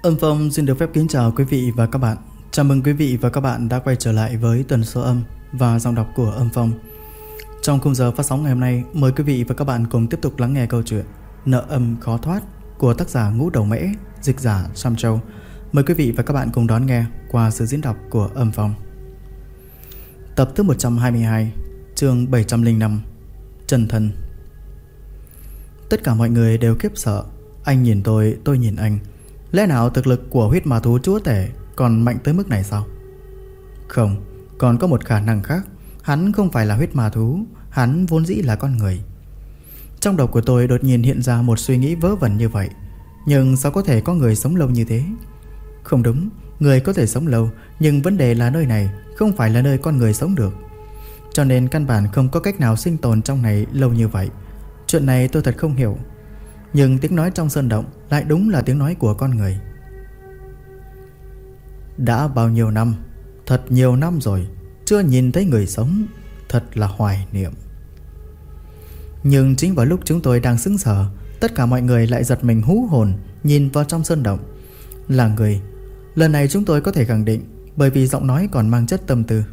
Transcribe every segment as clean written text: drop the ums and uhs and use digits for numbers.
Âm Phong xin được phép kính chào quý vị và các bạn. Chào mừng quý vị và các bạn đã quay trở lại với tần số âm và giọng đọc của Âm Phong. Trong khung giờ phát sóng ngày hôm nay, mời quý vị và các bạn cùng tiếp tục lắng nghe câu chuyện Nợ âm khó thoát của tác giả Ngũ Đầu Mễ, dịch giả Sam Châu. Mời quý vị và các bạn cùng đón nghe qua sự diễn đọc của Âm Phong. Tập thứ 122, chương 705, Chân thân. Tất cả mọi người đều khiếp sợ. Anh nhìn tôi nhìn anh. Lẽ nào thực lực của huyết ma thú chúa tể còn mạnh tới mức này sao? Không, còn có một khả năng khác. Hắn không phải là huyết ma thú, hắn vốn dĩ là con người. Trong đầu của tôi đột nhiên hiện ra một suy nghĩ vớ vẩn như vậy. Nhưng sao có thể có người sống lâu như thế? Không đúng, người có thể sống lâu, nhưng vấn đề là nơi này không phải là nơi con người sống được. Cho nên căn bản không có cách nào sinh tồn trong này lâu như vậy. Chuyện này tôi thật không hiểu. Nhưng tiếng nói trong sơn động lại đúng là tiếng nói của con người. Đã bao nhiêu năm, thật nhiều năm rồi, chưa nhìn thấy người sống, thật là hoài niệm. Nhưng chính vào lúc chúng tôi đang sững sờ, tất cả mọi người lại giật mình hú hồn nhìn vào trong sơn động. Là người. Lần này chúng tôi có thể khẳng định, bởi vì giọng nói còn mang chất tâm tư.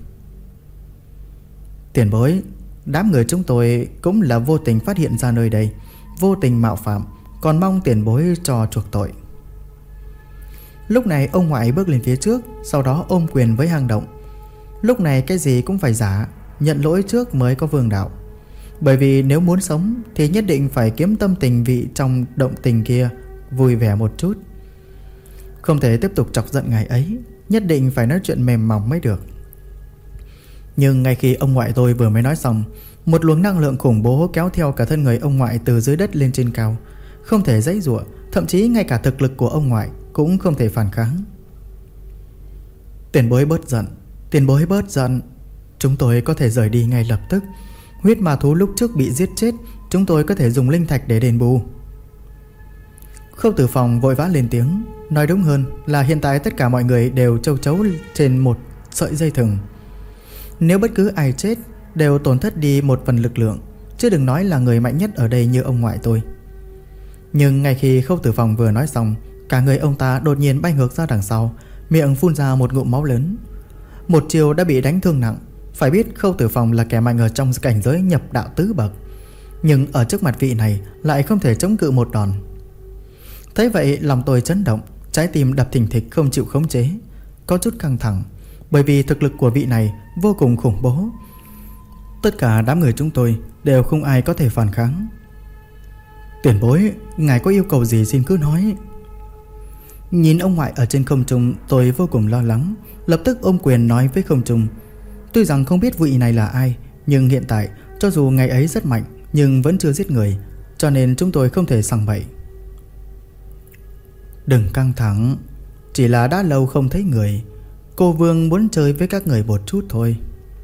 Tiền bối, đám người chúng tôi cũng là vô tình phát hiện ra nơi đây, vô tình mạo phạm, còn mong tiền bối cho chuộc tội. Lúc này ông ngoại bước lên phía trước, sau đó ôm quyền với hang động. Lúc này cái gì cũng phải giả, nhận lỗi trước mới có vương đạo. Bởi vì nếu muốn sống thì nhất định phải kiếm tâm tình vị trong động tình kia vui vẻ một chút. Không thể tiếp tục chọc giận ngài ấy, nhất định phải nói chuyện mềm mỏng mới được. Nhưng ngay khi ông ngoại tôi vừa mới nói xong, một luồng năng lượng khủng bố kéo theo cả thân người ông ngoại từ dưới đất lên trên cao. Không thể giãy giụa, thậm chí ngay cả thực lực của ông ngoại cũng không thể phản kháng. Tiền bối bớt giận, tiền bối bớt giận. Chúng tôi có thể rời đi ngay lập tức. Huyết ma thú lúc trước bị giết chết, chúng tôi có thể dùng linh thạch để đền bù. Khâu Tử Phòng vội vã lên tiếng. Nói đúng hơn là hiện tại tất cả mọi người đều châu chấu trên một sợi dây thừng. Nếu bất cứ ai chết đều tổn thất đi một phần lực lượng, chứ đừng nói là người mạnh nhất ở đây như ông ngoại tôi. Nhưng ngay khi Khâu Tử Phòng vừa nói xong, cả người ông ta đột nhiên bay ngược ra đằng sau, miệng phun ra một ngụm máu lớn. Một chiều đã bị đánh thương nặng. Phải biết Khâu Tử Phòng là kẻ mạnh ở trong cảnh giới nhập đạo tứ bậc, nhưng ở trước mặt vị này lại không thể chống cự một đòn. Thấy vậy lòng tôi chấn động, trái tim đập thình thịch không chịu khống chế, có chút căng thẳng, bởi vì thực lực của vị này vô cùng khủng bố. Tất cả đám người chúng tôi đều không ai có thể phản kháng. Tiền bối, ngài có yêu cầu gì xin cứ nói. Nhìn ông ngoại ở trên không trung, tôi vô cùng lo lắng, lập tức ôm quyền nói với không trung. Tuy rằng không biết vị này là ai, nhưng hiện tại cho dù ngày ấy rất mạnh nhưng vẫn chưa giết người, cho nên chúng tôi không thể sằng bậy. Đừng căng thẳng, chỉ là đã lâu không thấy người, cô Vương muốn chơi với các người một chút thôi.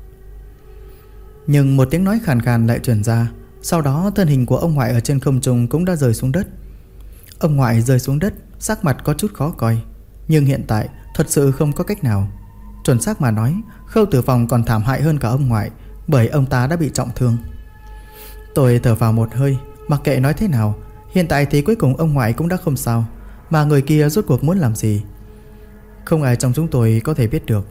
Nhưng một tiếng nói khàn khàn lại truyền ra. Sau đó thân hình của ông ngoại ở trên không trung cũng đã rơi xuống đất. Ông ngoại rơi xuống đất, sắc mặt có chút khó coi, nhưng hiện tại thật sự không có cách nào. Chuẩn xác mà nói, Khâu Tử Phòng còn thảm hại hơn cả ông ngoại, bởi ông ta đã bị trọng thương. Tôi thở vào một hơi, mặc kệ nói thế nào, hiện tại thì cuối cùng ông ngoại cũng đã không sao, mà người kia rốt cuộc muốn làm gì, không ai trong chúng tôi có thể biết được.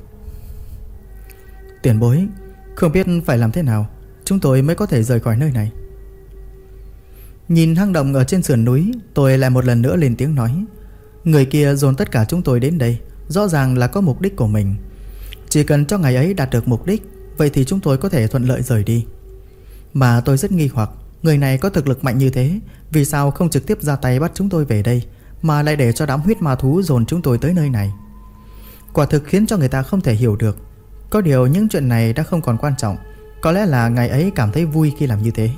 Tiền bối, không biết phải làm thế nào chúng tôi mới có thể rời khỏi nơi này. Nhìn hang động ở trên sườn núi, tôi lại một lần nữa lên tiếng nói. Người kia dồn tất cả chúng tôi đến đây, rõ ràng là có mục đích của mình. Chỉ cần cho ngày ấy đạt được mục đích, vậy thì chúng tôi có thể thuận lợi rời đi. Mà tôi rất nghi hoặc, người này có thực lực mạnh như thế, vì sao không trực tiếp ra tay bắt chúng tôi về đây, mà lại để cho đám huyết ma thú dồn chúng tôi tới nơi này. Quả thực khiến cho người ta không thể hiểu được. Có điều những chuyện này đã không còn quan trọng, có lẽ là ngày ấy cảm thấy vui khi làm như thế.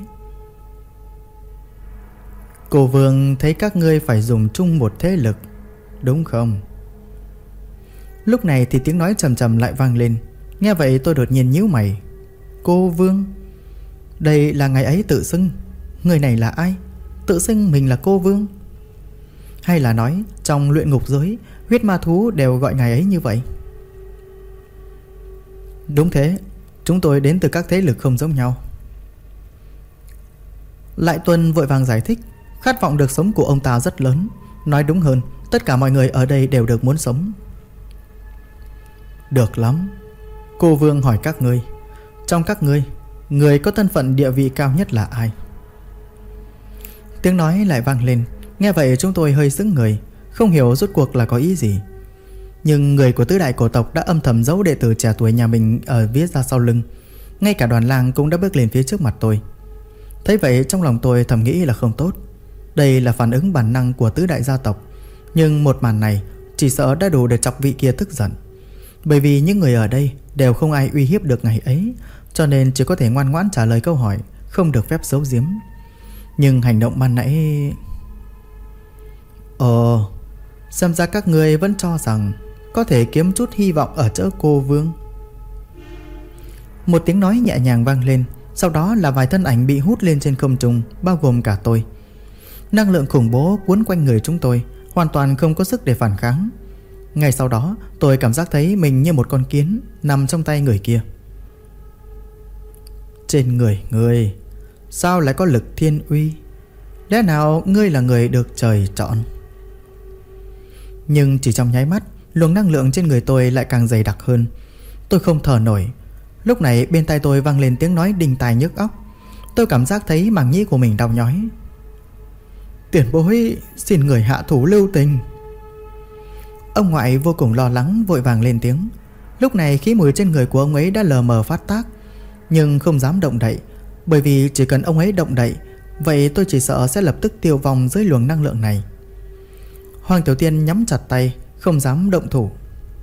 Cô Vương thấy các ngươi phải dùng chung một thế lực, đúng không? Lúc này thì tiếng nói trầm trầm lại vang lên. Nghe vậy tôi đột nhiên nhíu mày. Cô Vương? Đây là ngày ấy tự xưng. Người này là ai? Tự xưng mình là cô Vương? Hay là nói trong luyện ngục giới, huyết ma thú đều gọi ngài ấy như vậy? Đúng thế, chúng tôi đến từ các thế lực không giống nhau. Lại Tuân vội vàng giải thích. Khát vọng được sống của ông ta rất lớn. Nói đúng hơn, Tất cả mọi người ở đây đều được muốn sống. Được lắm. Cô Vương hỏi các ngươi, trong các ngươi, người có thân phận địa vị cao nhất là ai? Tiếng nói lại vang lên. Nghe vậy chúng tôi hơi sững người, không hiểu rốt cuộc là có ý gì. Nhưng người của tứ đại cổ tộc đã âm thầm giấu đệ tử trẻ tuổi nhà mình ở phía ra sau lưng. Ngay cả đoàn lang cũng đã bước lên phía trước mặt tôi. Thấy vậy trong lòng tôi thầm nghĩ là không tốt. Đây là phản ứng bản năng của tứ đại gia tộc. Nhưng một màn này chỉ sợ đã đủ để chọc vị kia tức giận. Bởi vì những người ở đây đều không ai uy hiếp được ngày ấy, cho nên chỉ có thể ngoan ngoãn trả lời câu hỏi, không được phép giấu giếm. Nhưng hành động ban nãy... xem ra các người vẫn cho rằng có thể kiếm chút hy vọng ở chỗ cô Vương. Một tiếng nói nhẹ nhàng vang lên. Sau đó là vài thân ảnh bị hút lên trên không trung, bao gồm cả tôi. Năng lượng khủng bố cuốn quanh người chúng tôi, hoàn toàn không có sức để phản kháng. Ngay sau đó tôi cảm giác thấy mình như một con kiến nằm trong tay người kia. Trên người ngươi sao lại có lực thiên uy? Lẽ nào ngươi là người được trời chọn? Nhưng chỉ trong nháy mắt, luồng năng lượng trên người tôi lại càng dày đặc hơn. Tôi không thở nổi. Lúc này bên tai tôi vang lên tiếng nói đinh tai nhức óc. Tôi cảm giác thấy màng nhĩ của mình đau nhói. Tiền bối, xin người hạ thủ lưu tình. Ông ngoại vô cùng lo lắng vội vàng lên tiếng. Lúc này khí mùi trên người của ông ấy đã lờ mờ phát tác, nhưng không dám động đậy. Bởi vì chỉ cần ông ấy động đậy, vậy tôi chỉ sợ sẽ lập tức tiêu vong dưới luồng năng lượng này. Hoàng Tiểu Tiên nhắm chặt tay, không dám động thủ.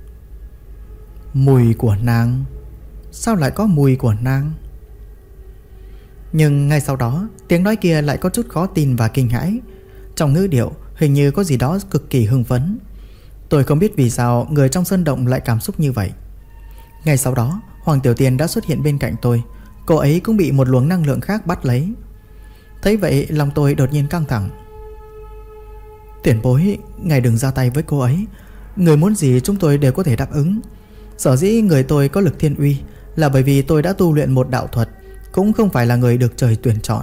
Mùi của nàng? Sao lại có mùi của nàng? Nhưng ngay sau đó tiếng nói kia lại có chút khó tin và kinh hãi. Trong ngữ điệu hình như có gì đó cực kỳ hưng phấn. Tôi không biết vì sao người trong sơn động lại cảm xúc như vậy. Ngay sau đó Hoàng Tiểu Tiên đã xuất hiện bên cạnh tôi. Cô ấy cũng bị một luồng năng lượng khác bắt lấy. Thấy vậy lòng tôi đột nhiên căng thẳng. Tiền bối, ngài đừng ra tay với cô ấy. Người muốn gì chúng tôi đều có thể đáp ứng. Sở dĩ người tôi có lực thiên uy là bởi vì tôi đã tu luyện một đạo thuật, cũng không phải là người được trời tuyển chọn.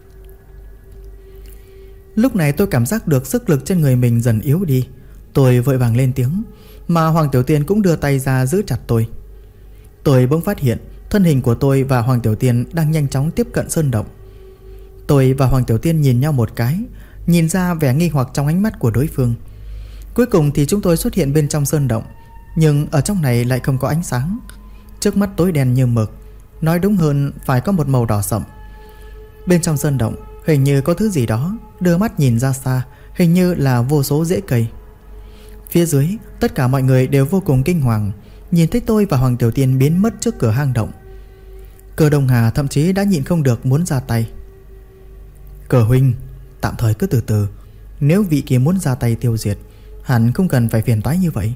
Lúc này tôi cảm giác được sức lực trên người mình dần yếu đi. Tôi vội vàng lên tiếng, mà Hoàng Tiểu Tiên cũng đưa tay ra giữ chặt tôi. Tôi bỗng phát hiện thân hình của tôi và Hoàng Tiểu Tiên đang nhanh chóng tiếp cận sơn động. Tôi và Hoàng Tiểu Tiên nhìn nhau một cái, nhìn ra vẻ nghi hoặc trong ánh mắt của đối phương. Cuối cùng thì chúng tôi xuất hiện bên trong sơn động. Nhưng ở trong này lại không có ánh sáng. Trước mắt tối đen như mực, nói đúng hơn phải có một màu đỏ sậm. Bên trong sơn động hình như có thứ gì đó. Đưa mắt nhìn ra xa, hình như là vô số rễ cây. Phía dưới tất cả mọi người đều vô cùng kinh hoàng, nhìn thấy tôi và Hoàng Tiểu Tiên biến mất trước cửa hang động. Cơ Đông Hà thậm chí đã nhịn không được muốn ra tay. Cờ huynh, tạm thời cứ từ từ. Nếu vị kia muốn ra tay tiêu diệt, hẳn không cần phải phiền toái như vậy.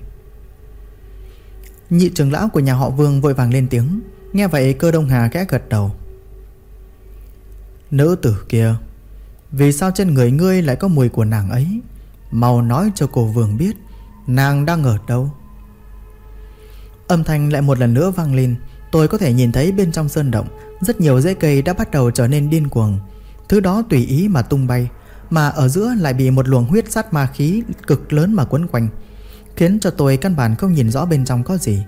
Nhị trưởng lão của nhà họ Vương vội vàng lên tiếng. Nghe vậy Cơ Đông Hà khẽ gật đầu. Nữ tử kia, vì sao trên người ngươi lại có mùi của nàng ấy? Mau nói cho cô Vương biết nàng đang ở đâu. Âm thanh lại một lần nữa vang lên. Tôi có thể nhìn thấy bên trong sơn động rất nhiều rễ cây đã bắt đầu trở nên điên cuồng. Thứ đó tùy ý mà tung bay, mà ở giữa lại bị một luồng huyết sát ma khí cực lớn mà quấn quanh, khiến cho tôi căn bản không nhìn rõ bên trong có gì.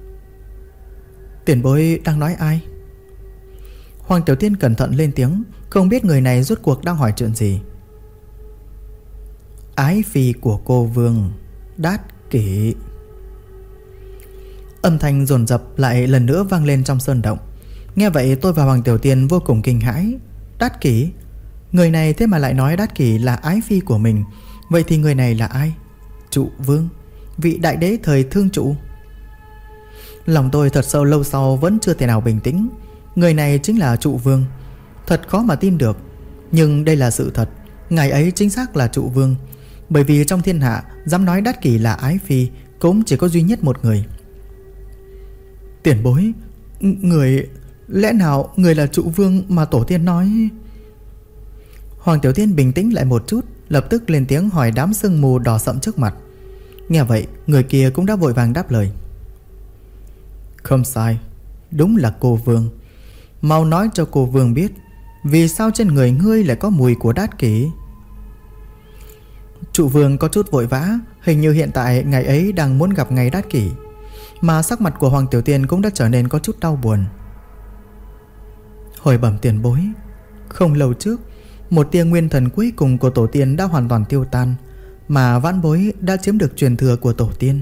Tiền bối đang nói ai? Hoàng Tiểu Tiên cẩn thận lên tiếng, không biết người này rốt cuộc đang hỏi chuyện gì. Ái phi của cô Vương, Đát Kỷ. Âm thanh dồn dập lại lần nữa vang lên trong sơn động. Nghe vậy tôi và Hoàng Tiểu Tiên vô cùng kinh hãi. Đát Kỷ? Người này thế mà lại nói Đát Kỷ là ái phi của mình. Vậy thì người này là ai? Trụ Vương, vị đại đế thời Thương Trụ. Lòng tôi thật sâu lâu sau vẫn chưa thể nào bình tĩnh. Người này chính là Trụ Vương. Thật khó mà tin được, nhưng đây là sự thật. Ngài ấy chính xác là Trụ Vương. Bởi vì trong thiên hạ dám nói Đát Kỷ là ái phi cũng chỉ có duy nhất một người. Tiền bối, người... lẽ nào người là Trụ Vương mà tổ tiên nói? Hoàng Tiểu Tiên bình tĩnh lại một chút, lập tức lên tiếng hỏi đám sương mù đỏ sậm trước mặt. Nghe vậy người kia cũng đã vội vàng đáp lời. Không sai, đúng là cô Vương. Mau nói cho cô Vương biết, vì sao trên người ngươi lại có mùi của Đát Kỷ? Trụ vương có chút vội vã, hình như hiện tại ngày ấy đang muốn gặp ngày đát kỷ. Mà sắc mặt của Hoàng Tiểu Tiên cũng đã trở nên có chút đau buồn. Hồi bẩm tiền bối, không lâu trước, một tia nguyên thần cuối cùng của tổ tiên đã hoàn toàn tiêu tan, mà vãn bối đã chiếm được truyền thừa của tổ tiên.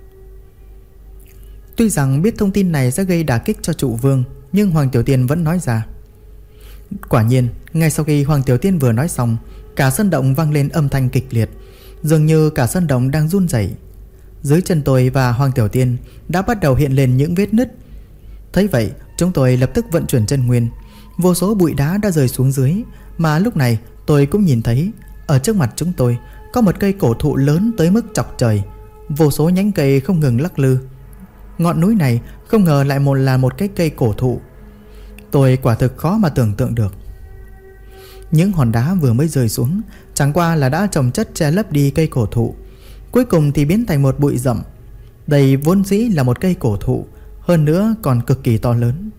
Tuy rằng biết thông tin này sẽ gây đả kích cho trụ vương, nhưng Hoàng Tiểu Tiên vẫn nói ra. Quả nhiên, ngay sau khi Hoàng Tiểu Tiên vừa nói xong, cả sân động vang lên âm thanh kịch liệt, dường như cả sân động đang run rẩy. Dưới chân tôi và Hoàng Tiểu Tiên đã bắt đầu hiện lên những vết nứt. Thấy vậy, chúng tôi lập tức vận chuyển chân nguyên. Vô số bụi đá đã rơi xuống dưới, mà lúc này tôi cũng nhìn thấy ở trước mặt chúng tôi có một cây cổ thụ lớn tới mức chọc trời. Vô số nhánh cây không ngừng lắc lư. Ngọn núi này không ngờ lại là một cái cây cổ thụ. Tôi quả thực khó mà tưởng tượng được. Những hòn đá vừa mới rơi xuống chẳng qua là đã chồng chất che lấp đi cây cổ thụ, cuối cùng thì biến thành một bụi rậm. Đây vốn dĩ là một cây cổ thụ, hơn nữa còn cực kỳ to lớn.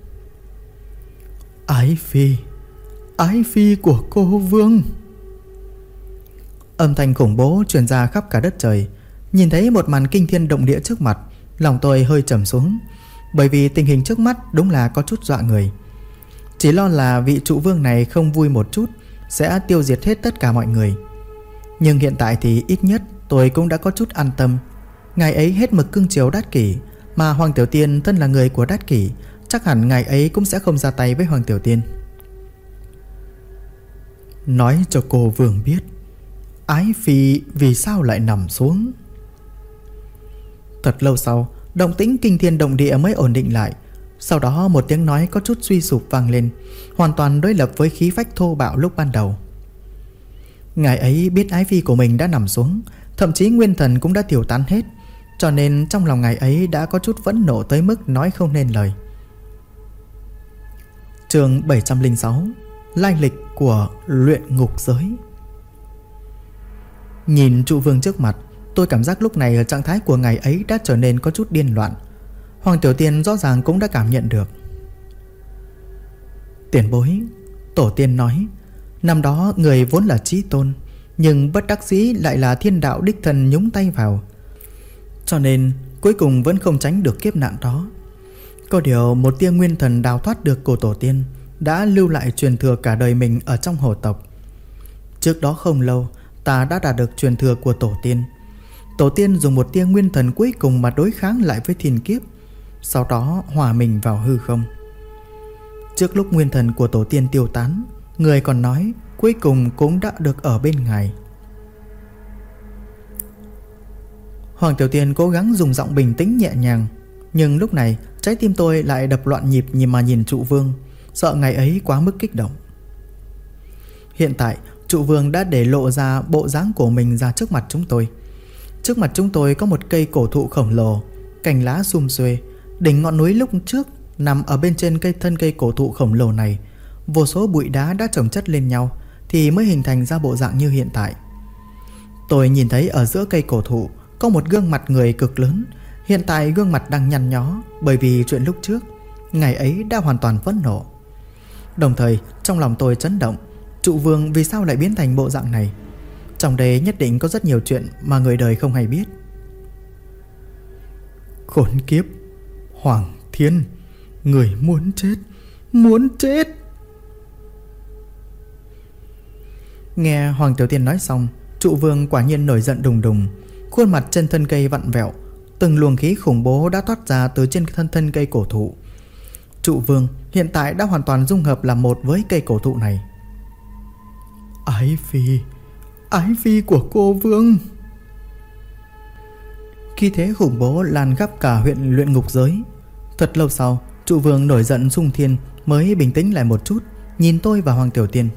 Ái phi của cô vương. Âm thanh khủng bố truyền ra khắp cả đất trời. Nhìn thấy một màn kinh thiên động địa trước mặt, lòng tôi hơi trầm xuống, bởi vì tình hình trước mắt đúng là có chút dọa người. Chỉ lo là vị trụ vương này không vui một chút sẽ tiêu diệt hết tất cả mọi người. Nhưng hiện tại thì ít nhất tôi cũng đã có chút an tâm. Ngài ấy hết mực cưng chiều Đát Kỷ, mà Hoàng Tiểu Tiên thân là người của Đát Kỷ, chắc hẳn ngài ấy cũng sẽ không ra tay với Hoàng Tiểu Tiên. Nói cho cô vương biết, ái phi vì sao lại nằm xuống. Thật lâu sau, động tĩnh kinh thiên động địa mới ổn định lại. Sau đó một tiếng nói có chút suy sụp vang lên, hoàn toàn đối lập với khí phách thô bạo lúc ban đầu. Ngài ấy biết ái phi của mình đã nằm xuống, thậm chí nguyên thần cũng đã tiêu tán hết, cho nên trong lòng ngài ấy đã có chút phẫn nộ tới mức nói không nên lời. Chương 706: Lai lịch của luyện ngục giới. Nhìn trụ vương trước mặt, tôi cảm giác lúc này ở trạng thái của ngài ấy đã trở nên có chút điên loạn. Hoàng Tiểu Tiên rõ ràng cũng đã cảm nhận được. Tiền bối, tổ tiên nói năm đó người vốn là chí tôn, nhưng bất đắc dĩ lại là thiên đạo đích thân nhúng tay vào, cho nên cuối cùng vẫn không tránh được kiếp nạn đó. Có điều một tia nguyên thần đào thoát được của tổ tiên đã lưu lại truyền thừa cả đời mình ở trong hồ tộc. Trước đó không lâu, ta đã đạt được truyền thừa của tổ tiên. Tổ tiên dùng một tia nguyên thần cuối cùng mà đối kháng lại với thiên kiếp, sau đó hòa mình vào hư không. Trước lúc nguyên thần của tổ tiên tiêu tán, người còn nói cuối cùng cũng đã được ở bên ngài. Hoàng Tiểu Tiên cố gắng dùng giọng bình tĩnh nhẹ nhàng, nhưng lúc này trái tim tôi lại đập loạn nhịp mà nhìn trụ vương, sợ ngày ấy quá mức kích động. Hiện tại trụ vương đã để lộ ra bộ dáng của mình ra trước mặt chúng tôi. Trước mặt chúng tôi có một cây cổ thụ khổng lồ, cành lá sum xuê. Đỉnh ngọn núi lúc trước nằm ở bên trên thân cây cổ thụ khổng lồ này, vô số bụi đá đã chồng chất lên nhau thì mới hình thành ra bộ dạng như hiện tại. Tôi nhìn thấy ở giữa cây cổ thụ có một gương mặt người cực lớn. Hiện tại gương mặt đang nhăn nhó, bởi vì chuyện lúc trước ngày ấy đã hoàn toàn phẫn nộ. Đồng thời trong lòng tôi chấn động, trụ vương vì sao lại biến thành bộ dạng này? Trong đây nhất định có rất nhiều chuyện mà người đời không hay biết. Khốn kiếp, Hoàng Thiên, người muốn chết, muốn chết. Nghe Hoàng Tiểu Tiên nói xong, trụ vương quả nhiên nổi giận đùng đùng. Khuôn mặt trên thân cây vặn vẹo, từng luồng khí khủng bố đã toát ra từ trên thân cây cổ thụ. Trụ vương hiện tại đã hoàn toàn dung hợp làm một với cây cổ thụ này. Ái phi của cô vương. Khi thế khủng bố lan khắp cả huyện luyện ngục giới. Thật lâu sau, trụ vương nổi giận xung thiên mới bình tĩnh lại một chút, nhìn tôi và Hoàng Tiểu Tiên.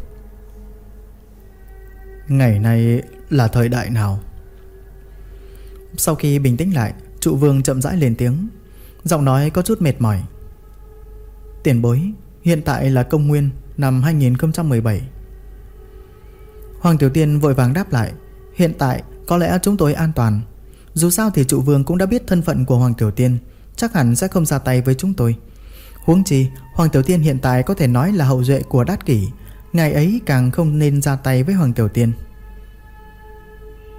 Ngày này là thời đại nào? Sau khi bình tĩnh lại, trụ vương chậm rãi lên tiếng, giọng nói có chút mệt mỏi. Tiền bối, hiện tại là công nguyên năm 2017. Hoàng Tiểu Tiên vội vàng đáp lại, hiện tại có lẽ chúng tôi an toàn. Dù sao thì trụ vương cũng đã biết thân phận của Hoàng Tiểu Tiên, chắc hẳn sẽ không ra tay với chúng tôi. Huống chi Hoàng Tiểu Tiên hiện tại có thể nói là hậu duệ của Đát Kỷ, ngài ấy càng không nên ra tay với Hoàng Tiểu Tiên.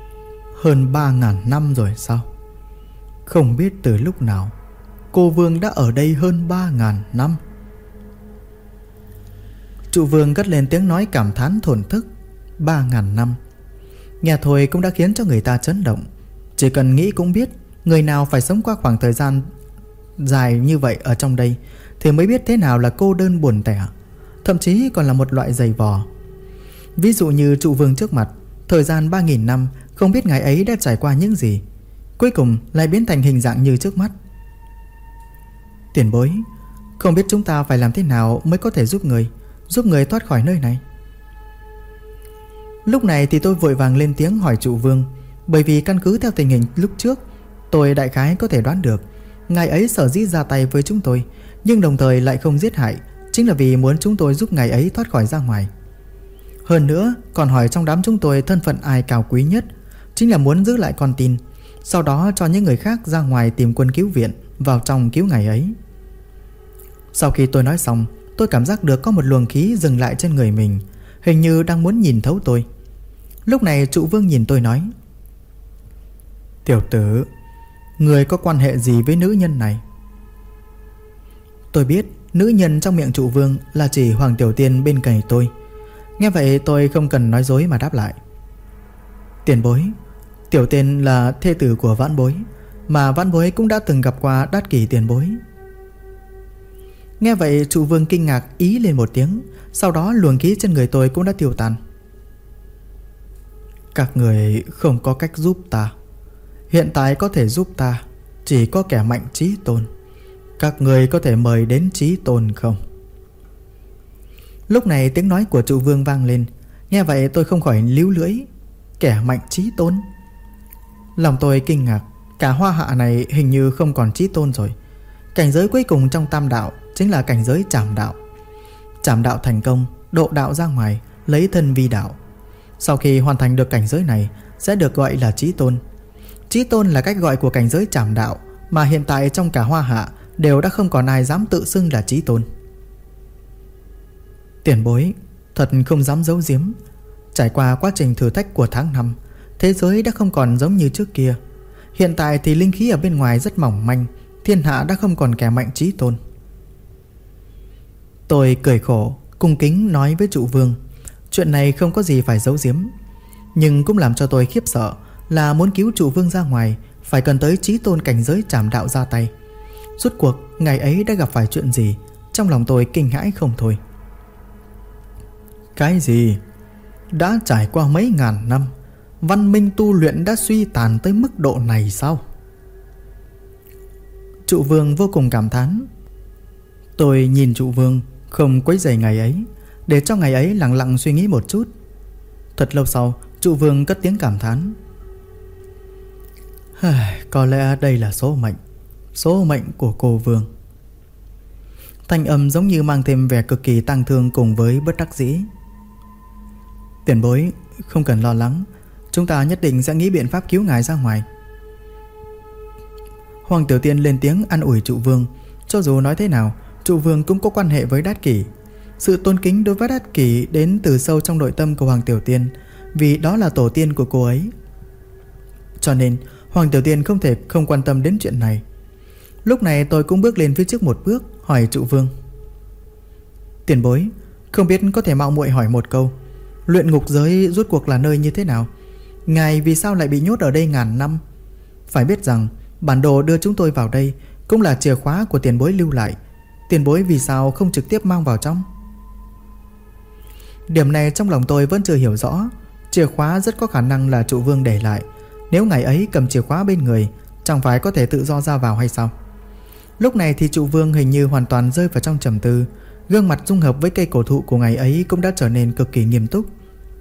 Hơn 3.000 năm rồi sao? Không biết từ lúc nào cô Vương đã ở đây hơn 3.000 năm. Trụ Vương cất lên tiếng nói cảm thán thổn thức. 3.000 năm. Nghe thôi cũng đã khiến cho người ta chấn động. Chỉ cần nghĩ cũng biết, người nào phải sống qua khoảng thời gian dài như vậy ở trong đây thì mới biết thế nào là cô đơn buồn tẻ, thậm chí còn là một loại giày vò. Ví dụ như Trụ Vương trước mặt, thời gian 3.000 năm, không biết ngài ấy đã trải qua những gì, cuối cùng lại biến thành hình dạng như trước mắt. Tiền bối, không biết chúng ta phải làm thế nào mới có thể giúp người thoát khỏi nơi này. Lúc này thì tôi vội vàng lên tiếng hỏi Trụ Vương, bởi vì căn cứ theo tình hình lúc trước, tôi đại khái có thể đoán được ngài ấy sở dĩ ra tay với chúng tôi, nhưng đồng thời lại không giết hại, chính là vì muốn chúng tôi giúp ngài ấy thoát khỏi ra ngoài. Hơn nữa còn hỏi trong đám chúng tôi thân phận ai cao quý nhất, chính là muốn giữ lại con tin, sau đó cho những người khác ra ngoài tìm quân cứu viện vào trong cứu ngài ấy. Sau khi tôi nói xong, tôi cảm giác được có một luồng khí dừng lại trên người mình, hình như đang muốn nhìn thấu tôi. Lúc này Trụ Vương nhìn tôi nói: Tiểu tử, người có quan hệ gì với nữ nhân này? Tôi biết nữ nhân trong miệng Trụ Vương là chỉ Hoàng Tiểu Tiên bên cạnh tôi. Nghe vậy tôi không cần nói dối mà đáp lại: Tiền bối, Tiểu Tiên là thê tử của Vãn Bối, mà Vãn Bối cũng đã từng gặp qua Đát Kỷ tiền bối. Nghe vậy Trụ Vương kinh ngạc ý lên một tiếng, sau đó luồng khí trên người tôi cũng đã tiêu tan. Các người không có cách giúp ta. Hiện tại có thể giúp ta chỉ có kẻ mạnh chí tôn. Các người có thể mời đến chí tôn không? Lúc này tiếng nói của Trụ Vương vang lên. Nghe vậy tôi không khỏi líu lưỡi. Kẻ mạnh chí tôn? Lòng tôi kinh ngạc. Cả Hoa Hạ này hình như không còn chí tôn rồi. Cảnh giới cuối cùng trong tam đạo chính là cảnh giới trảm đạo. Trảm đạo thành công, độ đạo ra ngoài, lấy thân vi đạo. Sau khi hoàn thành được cảnh giới này sẽ được gọi là chí tôn. Chí tôn là cách gọi của cảnh giới trảm đạo, mà hiện tại trong cả Hoa Hạ đều đã không còn ai dám tự xưng là chí tôn. Tiền bối, thật không dám giấu giếm, trải qua quá trình thử thách của tháng 5, thế giới đã không còn giống như trước kia. Hiện tại thì linh khí ở bên ngoài rất mỏng manh, thiên hạ đã không còn kẻ mạnh chí tôn. Tôi cười khổ, cung kính nói với Trụ Vương, chuyện này không có gì phải giấu giếm. Nhưng cũng làm cho tôi khiếp sợ là muốn cứu Trụ Vương ra ngoài phải cần tới chí tôn cảnh giới trảm đạo ra tay. Rốt cuộc ngày ấy đã gặp phải chuyện gì? Trong lòng tôi kinh hãi không thôi. Cái gì? Đã trải qua mấy ngàn năm, văn minh tu luyện đã suy tàn tới mức độ này sao? Trụ Vương vô cùng cảm thán. Tôi nhìn Trụ Vương không quấy rầy ngày ấy, để cho ngày ấy lặng lặng suy nghĩ một chút. Thật lâu sau, Trụ Vương cất tiếng cảm thán. Có lẽ đây là số mệnh của cô Vương. Thanh âm giống như mang thêm vẻ cực kỳ tang thương cùng với bất đắc dĩ. Tiền bối, không cần lo lắng, chúng ta nhất định sẽ nghĩ biện pháp cứu ngài ra ngoài. Hoàng Tiểu Tiên lên tiếng an ủi Trụ Vương. Cho dù nói thế nào, Trụ Vương cũng có quan hệ với Đát Kỷ. Sự tôn kính đối với Đát Kỷ đến từ sâu trong nội tâm của Hoàng Tiểu Tiên, vì đó là tổ tiên của cô ấy. Cho nên Hoàng Tiểu Tiên không thể không quan tâm đến chuyện này. Lúc này tôi cũng bước lên phía trước một bước, hỏi Trụ Vương. Tiền bối, không biết có thể mạo muội hỏi một câu, luyện ngục giới rốt cuộc là nơi như thế nào? Ngài vì sao lại bị nhốt ở đây ngàn năm? Phải biết rằng bản đồ đưa chúng tôi vào đây cũng là chìa khóa của tiền bối lưu lại. Tiền bối vì sao không trực tiếp mang vào trong? Điểm này trong lòng tôi vẫn chưa hiểu rõ. Chìa khóa rất có khả năng là Trụ Vương để lại. Nếu ngày ấy cầm chìa khóa bên người, chẳng phải có thể tự do ra vào hay sao? Lúc này thì Trụ Vương hình như hoàn toàn rơi vào trong trầm tư. Gương mặt dung hợp với cây cổ thụ của ngày ấy cũng đã trở nên cực kỳ nghiêm túc.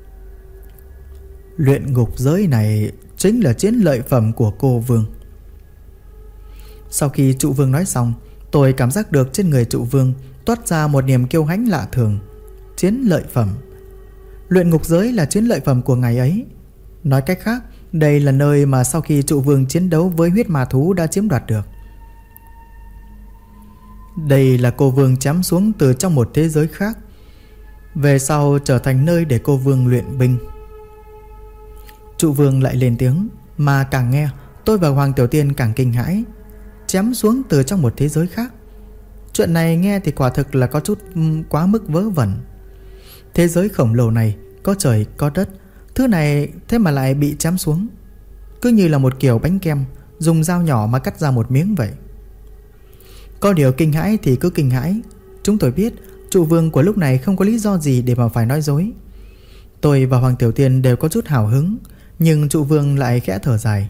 Luyện ngục giới này chính là chiến lợi phẩm của cô Vương. Sau khi Trụ Vương nói xong, tôi cảm giác được trên người Trụ Vương toát ra một niềm kiêu hãnh lạ thường. Chiến lợi phẩm. Luyện ngục giới là chiến lợi phẩm của ngày ấy. Nói cách khác, đây là nơi mà sau khi Trụ Vương chiến đấu với huyết ma thú đã chiếm đoạt được. Đây là cô Vương chém xuống từ trong một thế giới khác, về sau trở thành nơi để cô Vương luyện binh. Trụ Vương lại lên tiếng, Mà càng nghe, tôi và Hoàng Tiểu Tiên càng kinh hãi. Chém xuống từ trong một thế giới khác. Chuyện này nghe thì quả thực là có chút quá mức vớ vẩn. Thế giới khổng lồ này có trời có đất, thứ này thế mà lại bị chém xuống, cứ như là một kiểu bánh kem dùng dao nhỏ mà cắt ra một miếng vậy. Có điều kinh hãi thì cứ kinh hãi. Chúng tôi biết trụ vương của lúc này không có lý do gì để mà phải nói dối. Tôi và Hoàng Tiểu Tiên đều có chút hào hứng, nhưng trụ vương lại khẽ thở dài.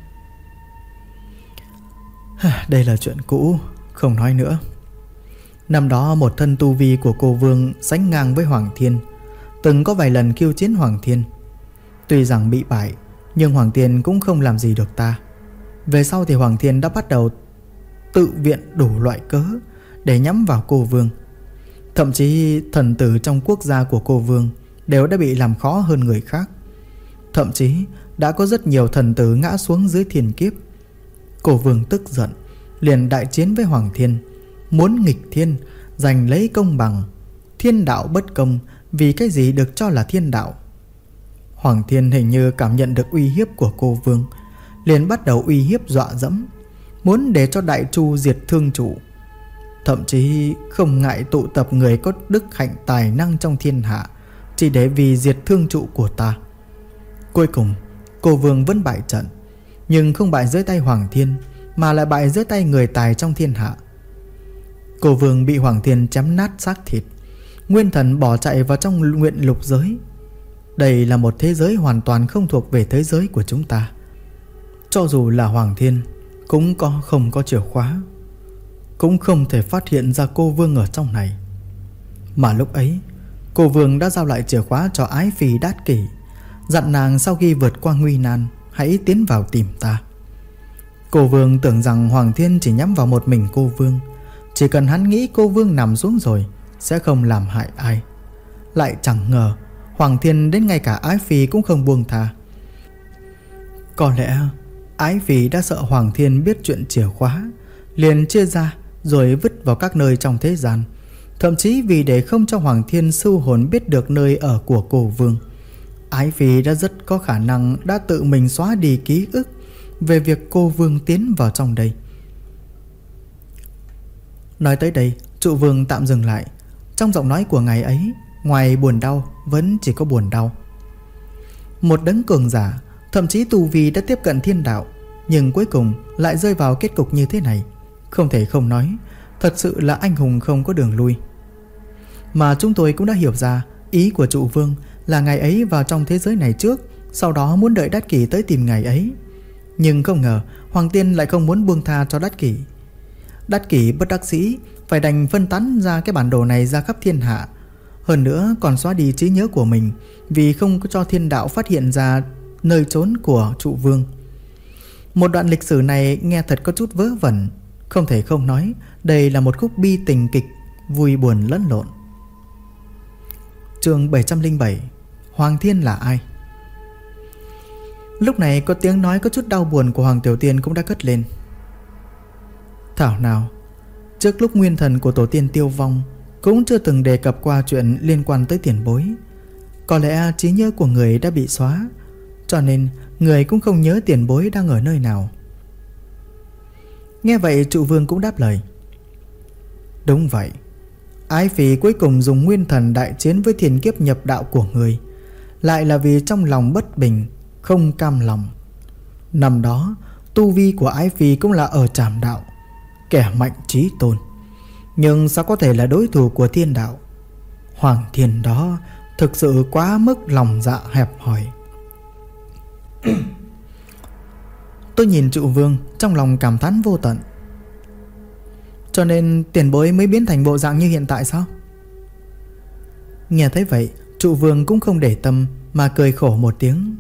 Đây là chuyện cũ, không nói nữa. Năm đó một thân tu vi của cô vương sánh ngang với Hoàng Thiên, từng có vài lần khiêu chiến Hoàng Thiên. Tuy rằng bị bại, nhưng Hoàng Thiên cũng không làm gì được ta. Về sau thì Hoàng Thiên đã bắt đầu tự viện đủ loại cớ để nhắm vào cô vương. Thậm chí thần tử trong quốc gia của cô vương đều đã bị làm khó hơn người khác. Thậm chí đã có rất nhiều thần tử ngã xuống dưới thiên kiếp. Cô vương tức giận, liền đại chiến với Hoàng Thiên, muốn nghịch thiên, giành lấy công bằng. Thiên đạo bất công, vì cái gì được cho là thiên đạo. Hoàng Thiên hình như cảm nhận được uy hiếp của cô vương, liền bắt đầu uy hiếp dọa dẫm, muốn để cho Đại Chu diệt thương chủ. Thậm chí không ngại tụ tập người có đức hạnh tài năng trong thiên hạ, chỉ để vì diệt thương trụ của ta. Cuối cùng cô vương vẫn bại trận, nhưng không bại dưới tay Hoàng Thiên, mà lại bại dưới tay người tài trong thiên hạ. Cô vương bị Hoàng Thiên chém nát xác thịt, nguyên thần bỏ chạy vào trong nguyện lục giới. Đây là một thế giới hoàn toàn không thuộc về thế giới của chúng ta. Cho dù là Hoàng Thiên cũng không có chìa khóa, cũng không thể phát hiện ra cô vương ở trong này. Mà lúc ấy cô vương đã giao lại chìa khóa cho Ái Phi Đát Kỷ, dặn nàng sau khi vượt qua nguy nan hãy tiến vào tìm ta. Cô vương tưởng rằng Hoàng Thiên chỉ nhắm vào một mình cô vương, chỉ cần hắn nghĩ cô vương nằm xuống rồi sẽ không làm hại ai. Lại chẳng ngờ Hoàng Thiên đến ngay cả Ái Phi cũng không buông tha. Có lẽ Ái Phi đã sợ Hoàng Thiên biết chuyện chìa khóa, liền chia ra rồi vứt vào các nơi trong thế gian. Thậm chí vì để không cho Hoàng Thiên sưu hồn biết được nơi ở của cô vương, Ái Phi đã rất có khả năng đã tự mình xóa đi ký ức về việc cô vương tiến vào trong đây. Nói tới đây, trụ vương tạm dừng lại. Trong giọng nói của ngài ấy, ngoài buồn đau vẫn chỉ có buồn đau. Một đấng cường giả, thậm chí tu vi đã tiếp cận thiên đạo, nhưng cuối cùng lại rơi vào kết cục như thế này. Không thể không nói, thật sự là anh hùng không có đường lui. Mà chúng tôi cũng đã hiểu ra ý của trụ vương là ngài ấy vào trong thế giới này trước, sau đó muốn đợi Đát Kỷ tới tìm ngài ấy. Nhưng không ngờ Hoàng Tiên lại không muốn buông tha cho Đát Kỷ. Đát Kỷ bất đắc dĩ phải đành phân tán ra cái bản đồ này ra khắp thiên hạ. Hơn nữa còn xóa đi trí nhớ của mình, vì không cho thiên đạo phát hiện ra nơi trốn của trụ vương. Một đoạn lịch sử này nghe thật có chút vớ vẩn. Không thể không nói, đây là một khúc bi tình kịch, vui buồn lẫn lộn. Chương 707. Hoàng Thiên là ai? Lúc này có tiếng nói có chút đau buồn của Hoàng Tiểu Tiên cũng đã cất lên. Thảo nào, trước lúc nguyên thần của tổ tiên tiêu vong, cũng chưa từng đề cập qua chuyện liên quan tới tiền bối. Có lẽ trí nhớ của người đã bị xóa, cho nên người cũng không nhớ tiền bối đang ở nơi nào. Nghe vậy trụ vương cũng đáp lời. Đúng vậy, Ái Phi cuối cùng dùng nguyên thần đại chiến với thiên kiếp nhập đạo của người, lại là vì trong lòng bất bình, không cam lòng. Năm đó tu vi của Ái Phi cũng là ở Trảm đạo, kẻ mạnh chí tôn, nhưng sao có thể là đối thủ của thiên đạo. Hoàng Thiên đó thực sự quá mức lòng dạ hẹp hòi. Tôi nhìn trụ vương trong lòng cảm thán vô tận. Cho nên tiền bối mới biến thành bộ dạng như hiện tại sao? Nghe thấy vậy, trụ vương cũng không để tâm mà cười khổ một tiếng.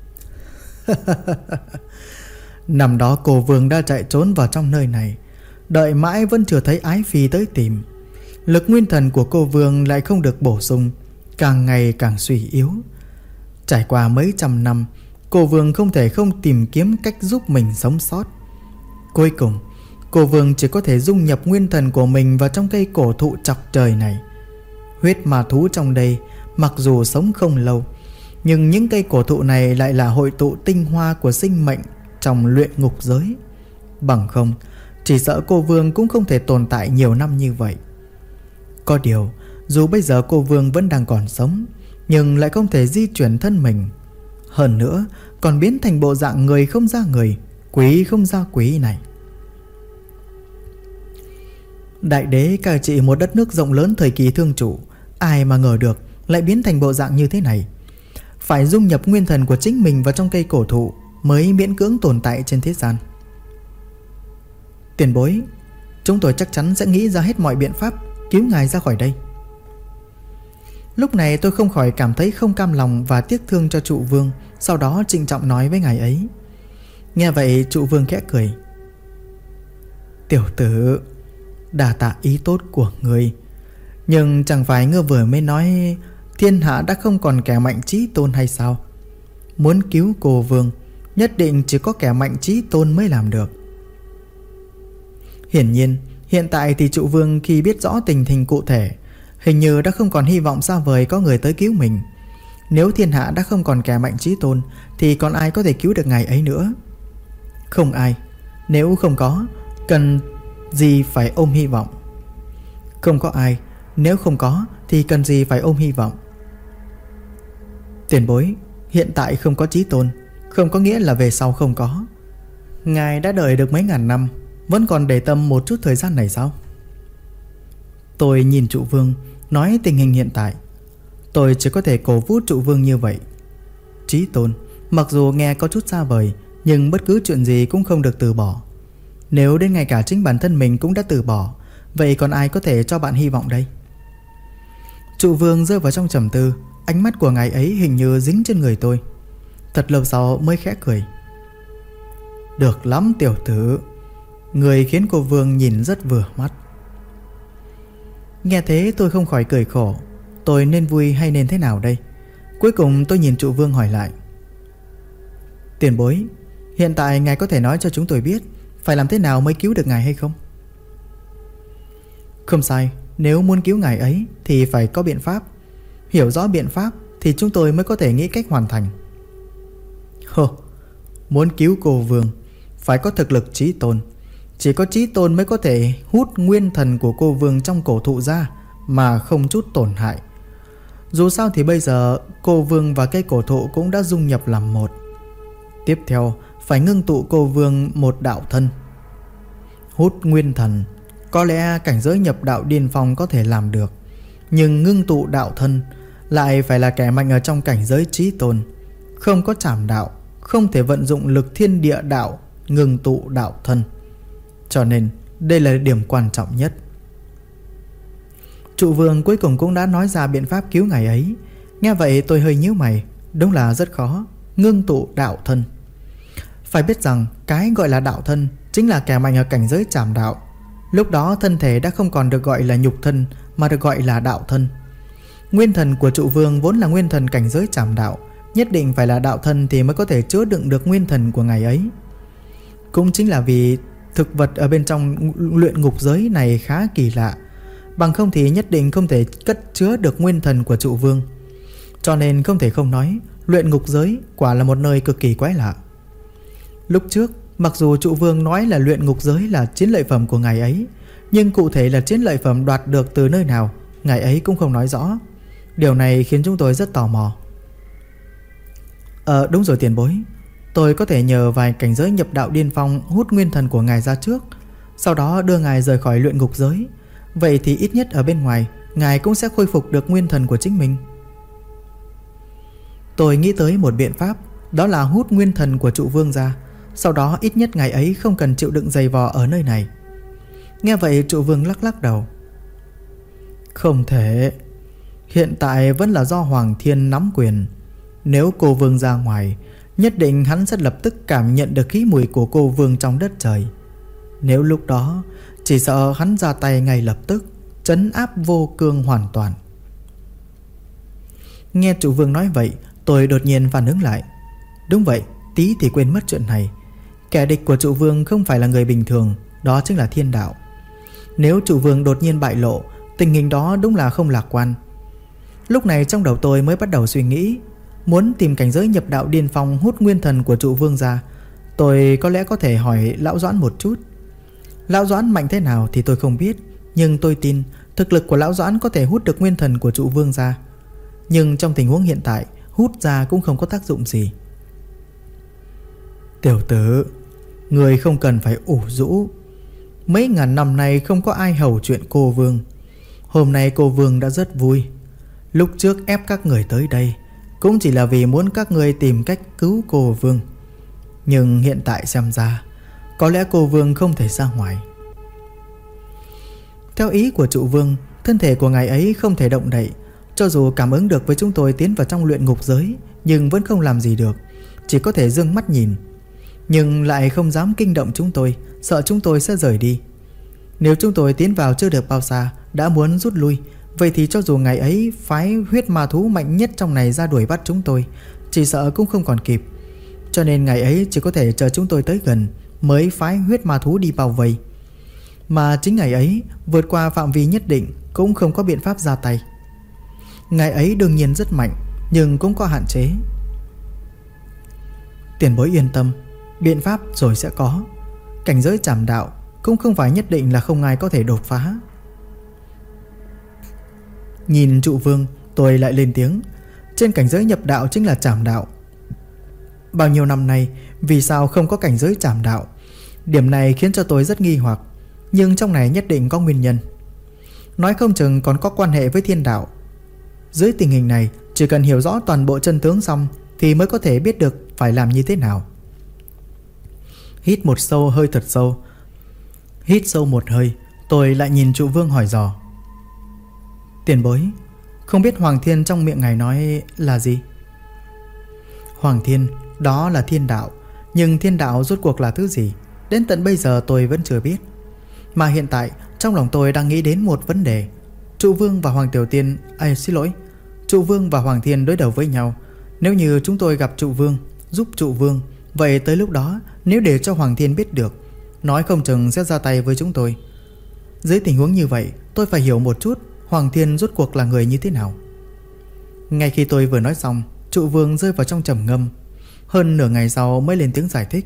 Năm đó cô vương đã chạy trốn vào trong nơi này, đợi mãi vẫn chưa thấy Ái Phi tới tìm. Lực nguyên thần của cô vương lại không được bổ sung, càng ngày càng suy yếu. Trải qua mấy trăm năm, cô vương không thể không tìm kiếm cách giúp mình sống sót. Cuối cùng cô vương chỉ có thể dung nhập nguyên thần của mình vào trong cây cổ thụ chọc trời này. Huyết ma thú trong đây mặc dù sống không lâu, Nhưng những cây cổ thụ này lại là hội tụ tinh hoa của sinh mệnh trong luyện ngục giới. Bằng không, chỉ sợ cô Vương cũng không thể tồn tại nhiều năm như vậy. Có điều, dù bây giờ cô Vương vẫn đang còn sống, nhưng lại không thể di chuyển thân mình. Hơn nữa, còn biến thành bộ dạng người không ra người, quý không ra quý này. Đại đế cai trị một đất nước rộng lớn thời kỳ Thương Chủ, ai mà ngờ được lại biến thành bộ dạng như thế này. Phải dung nhập nguyên thần của chính mình vào trong cây cổ thụ mới miễn cưỡng tồn tại trên thế gian. Tiền bối, chúng tôi chắc chắn sẽ nghĩ ra hết mọi biện pháp cứu ngài ra khỏi đây. Lúc này tôi không khỏi cảm thấy không cam lòng và tiếc thương cho trụ vương. Sau đó trịnh trọng nói với ngài ấy. Nghe vậy trụ vương khẽ cười. Tiểu tử, đa tạ ý tốt của ngươi, nhưng chẳng phải ngươi vừa mới nói thiên hạ đã không còn kẻ mạnh chí tôn hay sao? Muốn cứu cô Vương, nhất định chỉ có kẻ mạnh chí tôn mới làm được. Hiển nhiên, hiện tại thì trụ vương khi biết rõ tình hình cụ thể, hình như đã không còn hy vọng xa vời có người tới cứu mình. Nếu thiên hạ đã không còn kẻ mạnh chí tôn, thì còn ai có thể cứu được ngài ấy nữa? Không ai. Nếu không có, cần gì phải ôm hy vọng? Không có ai. Nếu không có, thì cần gì phải ôm hy vọng? Tiền bối, hiện tại không có chí tôn, không có nghĩa là về sau không có. Ngài đã đợi được mấy ngàn năm, vẫn còn để tâm một chút thời gian này sao? Tôi nhìn trụ vương, nói tình hình hiện tại. Tôi chỉ có thể cổ vũ trụ vương như vậy. Chí tôn, mặc dù nghe có chút xa vời, nhưng bất cứ chuyện gì cũng không được từ bỏ. Nếu đến ngay cả chính bản thân mình cũng đã từ bỏ, vậy còn ai có thể cho bạn hy vọng đây? Trụ vương rơi vào trong trầm tư. Ánh mắt của ngài ấy hình như dính trên người tôi. Thật lâu sau mới khẽ cười. Được lắm tiểu tử, người khiến cô Vương nhìn rất vừa mắt. Nghe thế tôi không khỏi cười khổ. Tôi nên vui hay nên thế nào đây? Cuối cùng tôi nhìn trụ vương hỏi lại. Tiền bối, hiện tại ngài có thể nói cho chúng tôi biết phải làm thế nào mới cứu được ngài hay không? Không sai, nếu muốn cứu ngài ấy thì phải có biện pháp. Hiểu rõ biện pháp thì chúng tôi mới có thể nghĩ cách hoàn thành. Muốn cứu cô Vương phải có thực lực chí tôn. Chỉ có chí tôn mới có thể hút nguyên thần của cô Vương trong cổ thụ ra mà không chút tổn hại. Dù sao thì bây giờ cô Vương và cây cổ thụ cũng đã dung nhập làm một. Tiếp theo phải ngưng tụ cô Vương một đạo thân. Hút nguyên thần, có lẽ cảnh giới nhập đạo điên phong có thể làm được, nhưng ngưng tụ đạo thân lại phải là kẻ mạnh ở trong cảnh giới chí tôn. Không có trảm đạo, không thể vận dụng lực thiên địa đạo ngưng tụ đạo thân. Cho nên đây là điểm quan trọng nhất. Trụ vương cuối cùng cũng đã nói ra biện pháp cứu ngài ấy. Nghe vậy tôi hơi nhíu mày. Đúng là rất khó. Ngưng tụ đạo thân. Phải biết rằng cái gọi là đạo thân chính là kẻ mạnh ở cảnh giới trảm đạo. Lúc đó thân thể đã không còn được gọi là nhục thân, mà được gọi là đạo thân. Nguyên thần của trụ vương vốn là nguyên thần cảnh giới trảm đạo, nhất định phải là đạo thân thì mới có thể chứa đựng được nguyên thần của ngài ấy. Cũng chính là vì thực vật ở bên trong luyện ngục giới này khá kỳ lạ, bằng không thì nhất định không thể cất chứa được nguyên thần của trụ vương. Cho nên không thể không nói, luyện ngục giới quả là một nơi cực kỳ quái lạ. Lúc trước, mặc dù trụ vương nói là luyện ngục giới là chiến lợi phẩm của ngài ấy, nhưng cụ thể là chiến lợi phẩm đoạt được từ nơi nào, ngài ấy cũng không nói rõ. Điều này khiến chúng tôi rất tò mò. Đúng rồi tiền bối, tôi có thể nhờ vài cảnh giới nhập đạo điên phong hút nguyên thần của ngài ra trước, sau đó đưa ngài rời khỏi luyện ngục giới. Vậy thì ít nhất ở bên ngoài ngài cũng sẽ khôi phục được nguyên thần của chính mình. Tôi nghĩ tới một biện pháp, đó là hút nguyên thần của trụ vương ra, sau đó ít nhất ngài ấy không cần chịu đựng dày vò ở nơi này. Nghe vậy trụ vương lắc lắc đầu. Không thể. Hiện tại vẫn là do Hoàng Thiên nắm quyền. Nếu cô Vương ra ngoài, nhất định hắn sẽ lập tức cảm nhận được khí mùi của cô Vương trong đất trời. Nếu lúc đó, chỉ sợ hắn ra tay ngay lập tức, trấn áp vô cương hoàn toàn. Nghe trụ vương nói vậy, tôi đột nhiên phản ứng lại. Đúng vậy, tí thì quên mất chuyện này. Kẻ địch của trụ vương không phải là người bình thường, đó chính là thiên đạo. Nếu trụ vương đột nhiên bại lộ, tình hình đó đúng là không lạc quan. Lúc này trong đầu tôi mới bắt đầu suy nghĩ, muốn tìm cảnh giới nhập đạo điên phong hút nguyên thần của trụ vương ra, tôi có lẽ có thể hỏi Lão Doãn một chút. Lão Doãn mạnh thế nào thì tôi không biết, nhưng tôi tin thực lực của Lão Doãn có thể hút được nguyên thần của trụ vương ra. Nhưng trong tình huống hiện tại, hút ra cũng không có tác dụng gì. Tiểu tử, người không cần phải ủ rũ. Mấy ngàn năm nay không có ai hầu chuyện cô vương. Hôm nay cô vương đã rất vui. Lúc trước ép các người tới đây cũng chỉ là vì muốn các người tìm cách cứu cô vương. Nhưng hiện tại xem ra có lẽ cô vương không thể ra ngoài. Theo ý của trụ vương, thân thể của ngài ấy không thể động đậy. Cho dù cảm ứng được với chúng tôi tiến vào trong luyện ngục giới, nhưng vẫn không làm gì được, chỉ có thể dương mắt nhìn. Nhưng lại không dám kinh động chúng tôi, sợ chúng tôi sẽ rời đi. Nếu chúng tôi tiến vào chưa được bao xa đã muốn rút lui, vậy thì cho dù ngài ấy phái huyết ma thú mạnh nhất trong này ra đuổi bắt chúng tôi, chỉ sợ cũng không còn kịp. Cho nên ngài ấy chỉ có thể chờ chúng tôi tới gần mới phái huyết ma thú đi bao vây. Mà chính ngài ấy vượt qua phạm vi nhất định cũng không có biện pháp ra tay. Ngài ấy đương nhiên rất mạnh, nhưng cũng có hạn chế. Tiền bối yên tâm, biện pháp rồi sẽ có. Cảnh giới trảm đạo cũng không phải nhất định là không ai có thể đột phá. Nhìn trụ vương, tôi lại lên tiếng. Trên cảnh giới nhập đạo chính là trảm đạo. Bao nhiêu năm nay vì sao không có cảnh giới trảm đạo? Điểm này khiến cho tôi rất nghi hoặc. Nhưng trong này nhất định có nguyên nhân. Nói không chừng còn có quan hệ với thiên đạo. Dưới tình hình này, chỉ cần hiểu rõ toàn bộ chân tướng xong thì mới có thể biết được phải làm như thế nào. Hít một hơi thật sâu. Hít sâu một hơi, tôi lại nhìn trụ vương hỏi dò. Tiền bối, không biết Hoàng Thiên trong miệng ngài nói là gì? Hoàng Thiên, đó là thiên đạo. Nhưng thiên đạo rốt cuộc là thứ gì? Đến tận bây giờ tôi vẫn chưa biết. Mà hiện tại trong lòng tôi đang nghĩ đến một vấn đề. Trụ vương và Hoàng Tiểu Tiên, Trụ vương và Hoàng Thiên đối đầu với nhau. Nếu như chúng tôi gặp trụ vương, giúp trụ vương, vậy tới lúc đó nếu để cho Hoàng Thiên biết được, nói không chừng sẽ ra tay với chúng tôi. Dưới tình huống như vậy, tôi phải hiểu một chút Hoàng Thiên rốt cuộc là người như thế nào. Ngay khi tôi vừa nói xong, trụ vương rơi vào trong trầm ngâm. Hơn nửa ngày sau mới lên tiếng giải thích.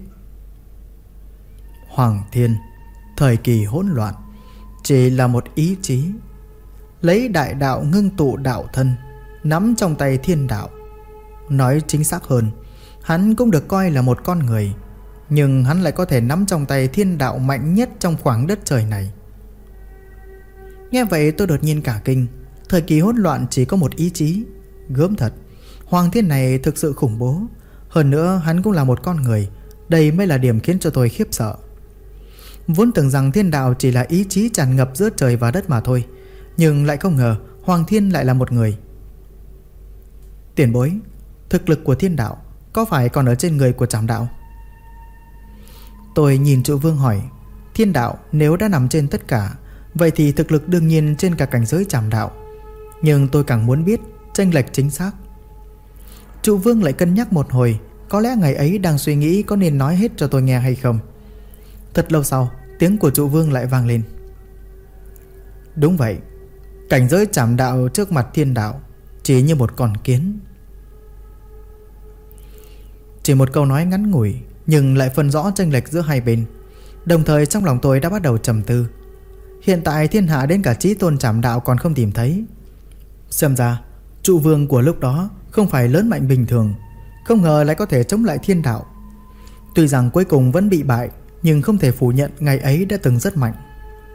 Hoàng Thiên, thời kỳ hỗn loạn, chỉ là một ý chí, lấy đại đạo ngưng tụ đạo thân, nắm trong tay thiên đạo. Nói chính xác hơn, hắn cũng được coi là một con người, nhưng hắn lại có thể nắm trong tay thiên đạo mạnh nhất trong khoảng đất trời này. Nghe vậy tôi đột nhiên cả kinh. Thời kỳ hỗn loạn chỉ có một ý chí, gớm thật. Hoàng Thiên này thực sự khủng bố. Hơn nữa hắn cũng là một con người. Đây mới là điểm khiến cho tôi khiếp sợ. Vốn tưởng rằng thiên đạo chỉ là ý chí tràn ngập giữa trời và đất mà thôi, nhưng lại không ngờ Hoàng Thiên lại là một người. Tiền bối, thực lực của thiên đạo có phải còn ở trên người của trảm đạo? Tôi nhìn trụ vương hỏi. Thiên đạo nếu đã nằm trên tất cả, vậy thì thực lực đương nhiên trên cả cảnh giới trảm đạo. Nhưng tôi càng muốn biết chênh lệch chính xác. Trụ vương lại cân nhắc một hồi. Có lẽ ngày ấy đang suy nghĩ có nên nói hết cho tôi nghe hay không. Thật lâu sau, tiếng của trụ vương lại vang lên. Đúng vậy, cảnh giới trảm đạo trước mặt thiên đạo chỉ như một con kiến. Chỉ một câu nói ngắn ngủi, nhưng lại phân rõ chênh lệch giữa hai bên. Đồng thời trong lòng tôi đã bắt đầu trầm tư. Hiện tại thiên hạ đến cả chí tôn trảm đạo còn không tìm thấy. Xem ra trụ vương của lúc đó không phải lớn mạnh bình thường, không ngờ lại có thể chống lại thiên đạo. Tuy rằng cuối cùng vẫn bị bại, nhưng không thể phủ nhận ngày ấy đã từng rất mạnh.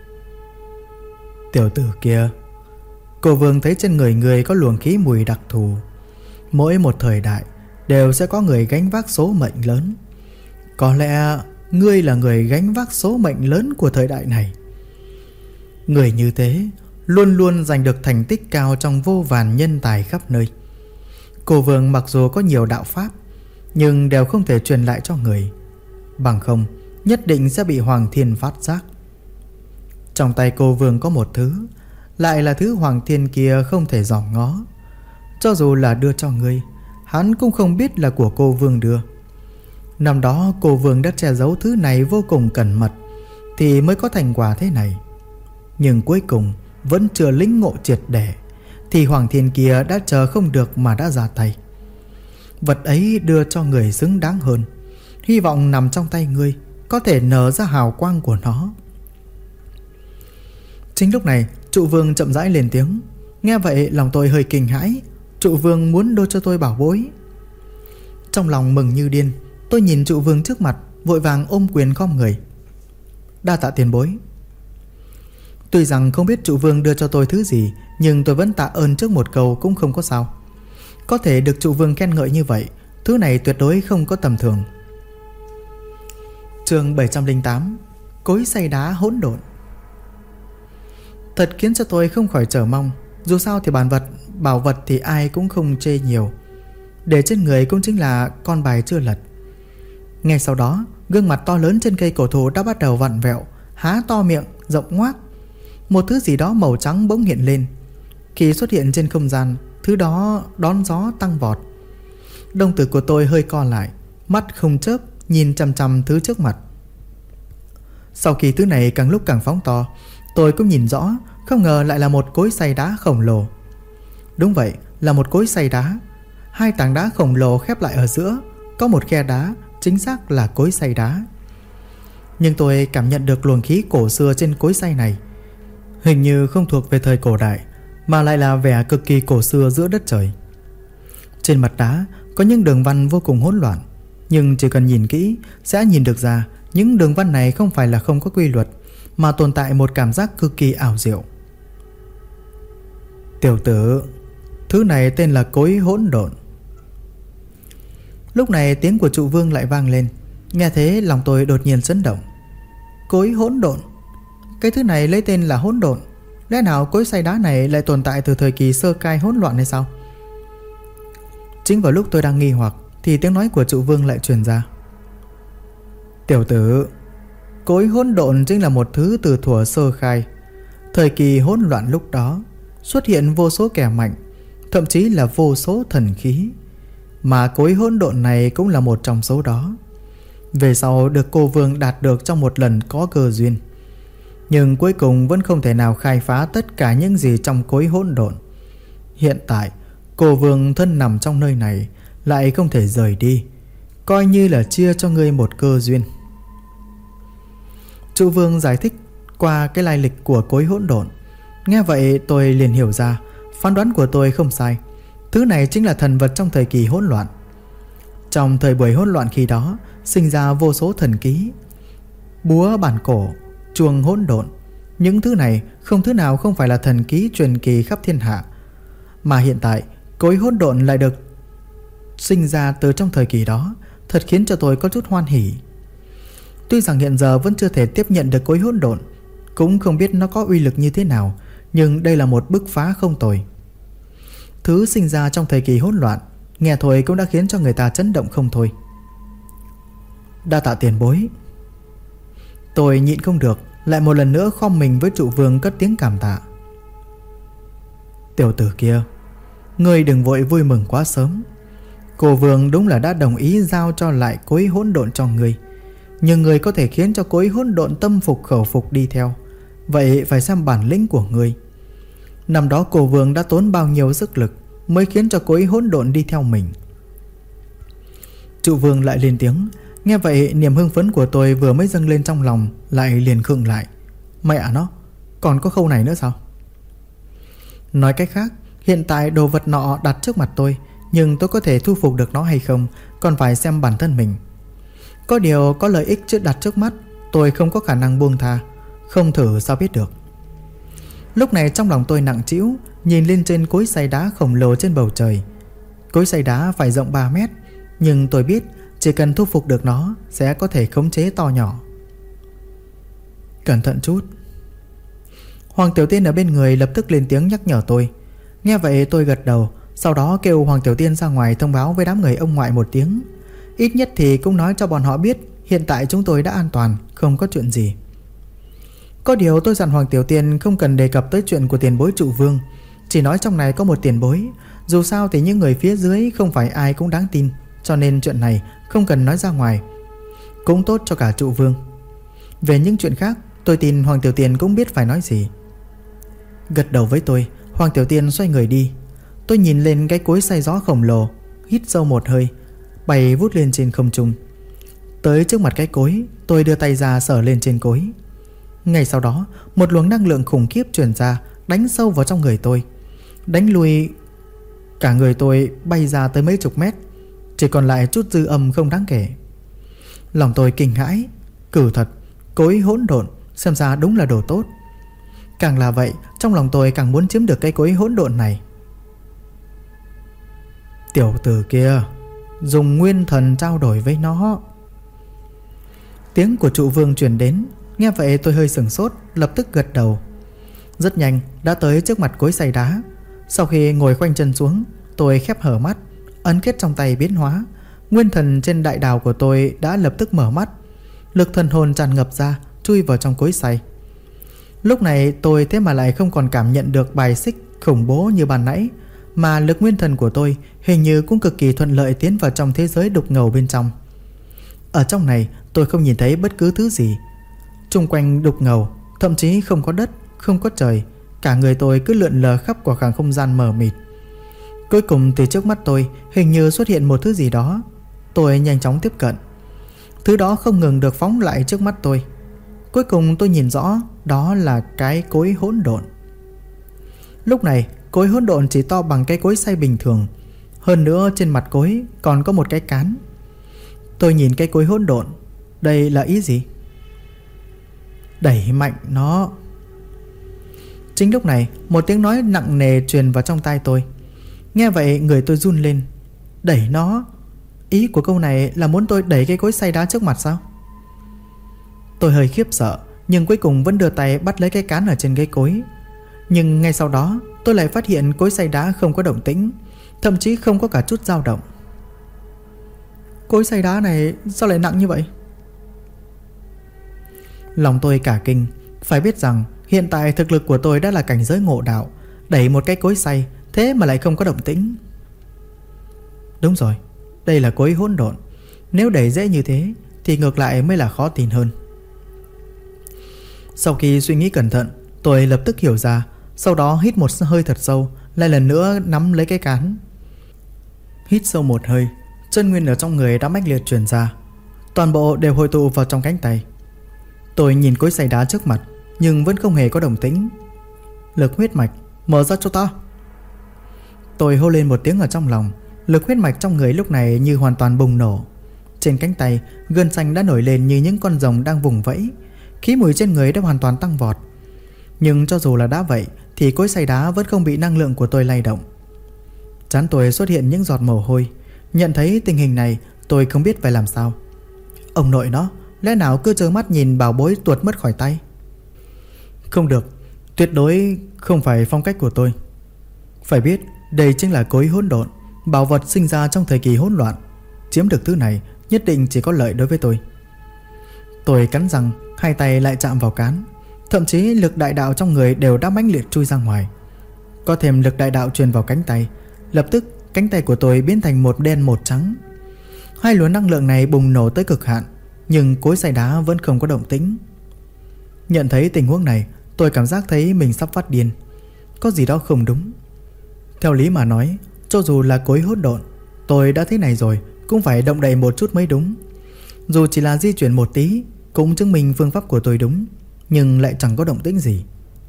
Tiểu tử kia, cô vương thấy trên người người có luồng khí mùi đặc thù. Mỗi một thời đại đều sẽ có người gánh vác số mệnh lớn. Có lẽ ngươi là người gánh vác số mệnh lớn của thời đại này. Người như thế luôn luôn giành được thành tích cao trong vô vàn nhân tài khắp nơi. Cô vương mặc dù có nhiều đạo pháp, nhưng đều không thể truyền lại cho người. Bằng không nhất định sẽ bị Hoàng Thiên phát giác. Trong tay cô vương có một thứ, lại là thứ Hoàng Thiên kia không thể dòm ngó. Cho dù là đưa cho ngươi, hắn cũng không biết là của cô vương đưa. Năm đó cô vương đã che giấu thứ này vô cùng cẩn mật, thì mới có thành quả thế này. Nhưng cuối cùng vẫn chưa lĩnh ngộ triệt để, thì Hoàng Thiên kia đã chờ không được mà đã ra tay. vật ấy đưa cho người xứng đáng hơn. Hy vọng nằm trong tay ngươi, có thể nở ra hào quang của nó. Chính lúc này trụ vương chậm rãi lên tiếng. Nghe vậy lòng tôi hơi kinh hãi. Trụ vương muốn đưa cho tôi bảo bối. Trong lòng mừng như điên, tôi nhìn trụ vương trước mặt, vội vàng ôm quyền khom người. Đa tạ tiền bối. Tuy rằng không biết trụ vương đưa cho tôi thứ gì, nhưng tôi vẫn tạ ơn trước một câu cũng không có sao. Có thể được trụ vương khen ngợi như vậy, thứ này tuyệt đối không có tầm thường. Chương 708. Cối xay đá hỗn độn. Thật khiến cho tôi không khỏi chờ mong. Dù sao thì bảo vật thì ai cũng không chê nhiều. Để trên người cũng chính là con bài chưa lật. Ngay sau đó, gương mặt to lớn trên cây cổ thụ đã bắt đầu vặn vẹo, há to miệng rộng ngoác. Một thứ gì đó màu trắng bỗng hiện lên. Khi xuất hiện trên không gian, thứ đó đón gió tăng vọt. Đồng tử của tôi hơi co lại, mắt không chớp nhìn chằm chằm thứ trước mặt. Sau khi thứ này càng lúc càng phóng to, tôi cũng nhìn rõ, không ngờ lại là một cối xay đá khổng lồ. Đúng vậy, là một cối xay đá. Hai tảng đá khổng lồ khép lại ở giữa, có một khe đá, chính xác là cối xay đá. Nhưng tôi cảm nhận được luồng khí cổ xưa trên cối xay này. Hình như không thuộc về thời cổ đại, mà lại là vẻ cực kỳ cổ xưa giữa đất trời. Trên mặt đá có những đường văn vô cùng hỗn loạn, nhưng chỉ cần nhìn kỹ sẽ nhìn được ra những đường văn này không phải là không có quy luật, mà tồn tại một cảm giác cực kỳ ảo diệu. Tiểu tử, thứ này tên là cối hỗn độn. Lúc này tiếng của trụ vương lại vang lên. Nghe thế lòng tôi đột nhiên chấn động. Cối hỗn độn? Cái thứ này lấy tên là hỗn độn. Lẽ nào cối xay đá này lại tồn tại từ thời kỳ sơ khai hỗn loạn hay sao? Chính vào lúc tôi đang nghi hoặc thì tiếng nói của trụ vương lại truyền ra. Tiểu tử, cối hỗn độn chính là một thứ từ thuở sơ khai. Thời kỳ hỗn loạn lúc đó xuất hiện vô số kẻ mạnh, thậm chí là vô số thần khí, mà cối hỗn độn này cũng là một trong số đó. Về sau được cô vương đạt được trong một lần có cơ duyên, nhưng cuối cùng vẫn không thể nào khai phá tất cả những gì trong cối hỗn độn. Hiện tại cô vương thân nằm trong nơi này, lại không thể rời đi, coi như là chia cho ngươi một cơ duyên. Trụ vương giải thích qua cái lai lịch của cối hỗn độn. Nghe vậy tôi liền hiểu ra, phán đoán của tôi không sai. Thứ này chính là thần vật trong thời kỳ hỗn loạn. Trong thời buổi hỗn loạn khi đó sinh ra vô số thần ký, búa bản cổ, chuông hỗn độn. Những thứ này không thứ nào không phải là thần ký truyền kỳ khắp thiên hạ. Mà hiện tại cối hỗn độn lại được sinh ra từ trong thời kỳ đó, thật khiến cho tôi có chút hoan hỉ. Tuy rằng hiện giờ vẫn chưa thể tiếp nhận được cối hỗn độn, cũng không biết nó có uy lực như thế nào, nhưng đây là một bứt phá không tồi. Thứ sinh ra trong thời kỳ hỗn loạn, nghe thôi cũng đã khiến cho người ta chấn động không thôi. Đa tạ tiền bối. Tôi nhịn không được, lại một lần nữa khom mình với trụ vương cất tiếng cảm tạ. Tiểu tử kia, ngươi đừng vội vui mừng quá sớm. Cô vương đúng là đã đồng ý giao cho lại cối hỗn độn cho ngươi, nhưng ngươi có thể khiến cho cối hỗn độn tâm phục khẩu phục đi theo, vậy phải xem bản lĩnh của ngươi. Năm đó cô vương đã tốn bao nhiêu sức lực mới khiến cho cối hỗn độn đi theo mình. Trụ vương lại lên tiếng. Nghe vậy niềm hưng phấn của tôi vừa mới dâng lên trong lòng lại liền khựng lại. Mẹ nó, còn có khâu này nữa sao? Nói cách khác, hiện tại đồ vật nọ đặt trước mặt tôi, nhưng tôi có thể thu phục được nó hay không còn phải xem bản thân mình. Có điều có lợi ích trước đặt trước mắt, tôi không có khả năng buông tha. Không thử sao biết được. Lúc này trong lòng tôi nặng trĩu, nhìn lên trên cối xay đá khổng lồ trên bầu trời. Cối xay đá phải rộng 3 mét, nhưng tôi biết chỉ cần thu phục được nó sẽ có thể khống chế to nhỏ. Cẩn thận chút. Hoàng Tiểu Tiên ở bên người lập tức lên tiếng nhắc nhở tôi. Nghe vậy tôi gật đầu, sau đó kêu Hoàng Tiểu Tiên ra ngoài thông báo với đám người ông ngoại một tiếng. Ít nhất thì cũng nói cho bọn họ biết hiện tại chúng tôi đã an toàn, không có chuyện gì. Có điều tôi dặn Hoàng Tiểu Tiên không cần đề cập tới chuyện của tiền bối trụ vương, chỉ nói trong này có một tiền bối. Dù sao thì những người phía dưới không phải ai cũng đáng tin, cho nên chuyện này không cần nói ra ngoài, cũng tốt cho cả trụ vương. Về những chuyện khác tôi tin Hoàng Tiểu Tiên cũng biết phải nói gì. Gật đầu với tôi, Hoàng Tiểu Tiên xoay người đi. Tôi nhìn lên cái cối xay gió khổng lồ, hít sâu một hơi, bay vút lên trên không trung. Tới trước mặt cái cối, tôi đưa tay ra sờ lên trên cối. Ngay sau đó, một luồng năng lượng khủng khiếp truyền ra, đánh sâu vào trong người tôi, đánh lùi cả người tôi bay ra tới mấy chục mét, chỉ còn lại chút dư âm không đáng kể. Lòng tôi kinh hãi, cử thật, cối hỗn độn xem ra đúng là đồ tốt. Càng là vậy, trong lòng tôi càng muốn chiếm được cái cối hỗn độn này. Tiểu tử kia, dùng nguyên thần trao đổi với nó. Tiếng của trụ vương truyền đến. Nghe vậy tôi hơi sửng sốt, lập tức gật đầu. Rất nhanh đã tới trước mặt cối xay đá. Sau khi ngồi khoanh chân xuống, tôi khép hở mắt, ấn kết trong tay biến hóa. Nguyên thần trên đại đào của tôi đã lập tức mở mắt. Lực thần hồn tràn ngập ra, chui vào trong cối xay. Lúc này tôi thế mà lại không còn cảm nhận được bài xích khủng bố như ban nãy, mà lực nguyên thần của tôi hình như cũng cực kỳ thuận lợi tiến vào trong thế giới đục ngầu bên trong. Ở trong này tôi không nhìn thấy bất cứ thứ gì. Xung quanh đục ngầu, thậm chí không có đất, không có trời. Cả người tôi cứ lượn lờ khắp qua khoảng không gian mờ mịt. Cuối cùng từ trước mắt tôi hình như xuất hiện một thứ gì đó. Tôi nhanh chóng tiếp cận. Thứ đó không ngừng được phóng lại trước mắt tôi. Cuối cùng tôi nhìn rõ, đó là cái cối hỗn độn. Lúc này cối hỗn độn chỉ to bằng cái cối xay bình thường. Hơn nữa trên mặt cối còn có một cái cán. Tôi nhìn cái cối hỗn độn. Đây là ý gì? Đẩy mạnh nó. Chính lúc này một tiếng nói nặng nề truyền vào trong tai tôi. Nghe vậy người tôi run lên. Đẩy nó? Ý của câu này là muốn tôi đẩy cái cối xay đá trước mặt sao? Tôi hơi khiếp sợ, nhưng cuối cùng vẫn đưa tay bắt lấy cái cán ở trên cái cối. Nhưng ngay sau đó tôi lại phát hiện cối xay đá không có động tĩnh, thậm chí không có cả chút dao động. Cối xay đá này sao lại nặng như vậy? Lòng tôi cả kinh. Phải biết rằng hiện tại thực lực của tôi đã là cảnh giới ngộ đạo, đẩy một cái cối xay thế mà lại không có động tĩnh. Đúng rồi, đây là cối hỗn độn. Nếu đẩy dễ như thế thì ngược lại mới là khó tin hơn. Sau khi suy nghĩ cẩn thận, tôi lập tức hiểu ra. Sau đó hít một hơi thật sâu, lại lần nữa nắm lấy cái cán. Hít sâu một hơi, chân nguyên ở trong người đã mãnh liệt truyền ra, toàn bộ đều hội tụ vào trong cánh tay. Tôi nhìn cối xay đá trước mặt, nhưng vẫn không hề có động tĩnh. Lực huyết mạch, mở ra cho ta. Tôi hô lên một tiếng ở trong lòng. Lực huyết mạch trong người lúc này như hoàn toàn bùng nổ. Trên cánh tay, gân xanh đã nổi lên như những con rồng đang vùng vẫy. Khí mùi trên người đã hoàn toàn tăng vọt. Nhưng cho dù là đã vậy thì cối xay đá vẫn không bị năng lượng của tôi lay động. Trán tôi xuất hiện những giọt mồ hôi. Nhận thấy tình hình này, tôi không biết phải làm sao. Ông nội nó, lẽ nào cứ trơ mắt nhìn bảo bối tuột mất khỏi tay? Không được, tuyệt đối không phải phong cách của tôi. Phải biết, đây chính là cối hỗn độn, bảo vật sinh ra trong thời kỳ hỗn loạn. Chiếm được thứ này nhất định chỉ có lợi đối với tôi. Tôi cắn răng, hai tay lại chạm vào cán. Thậm chí lực đại đạo trong người đều đã mãnh liệt chui ra ngoài. Có thêm lực đại đạo truyền vào cánh tay, lập tức cánh tay của tôi biến thành một đen một trắng. Hai luồng năng lượng này bùng nổ tới cực hạn, nhưng cối xay đá vẫn không có động tĩnh. Nhận thấy tình huống này, tôi cảm giác thấy mình sắp phát điên. Có gì đó không đúng. Theo lý mà nói, cho dù là cối hỗn độn, tôi đã thế này rồi cũng phải động đậy một chút mới đúng. Dù chỉ là di chuyển một tí cũng chứng minh phương pháp của tôi đúng, nhưng lại chẳng có động tĩnh gì.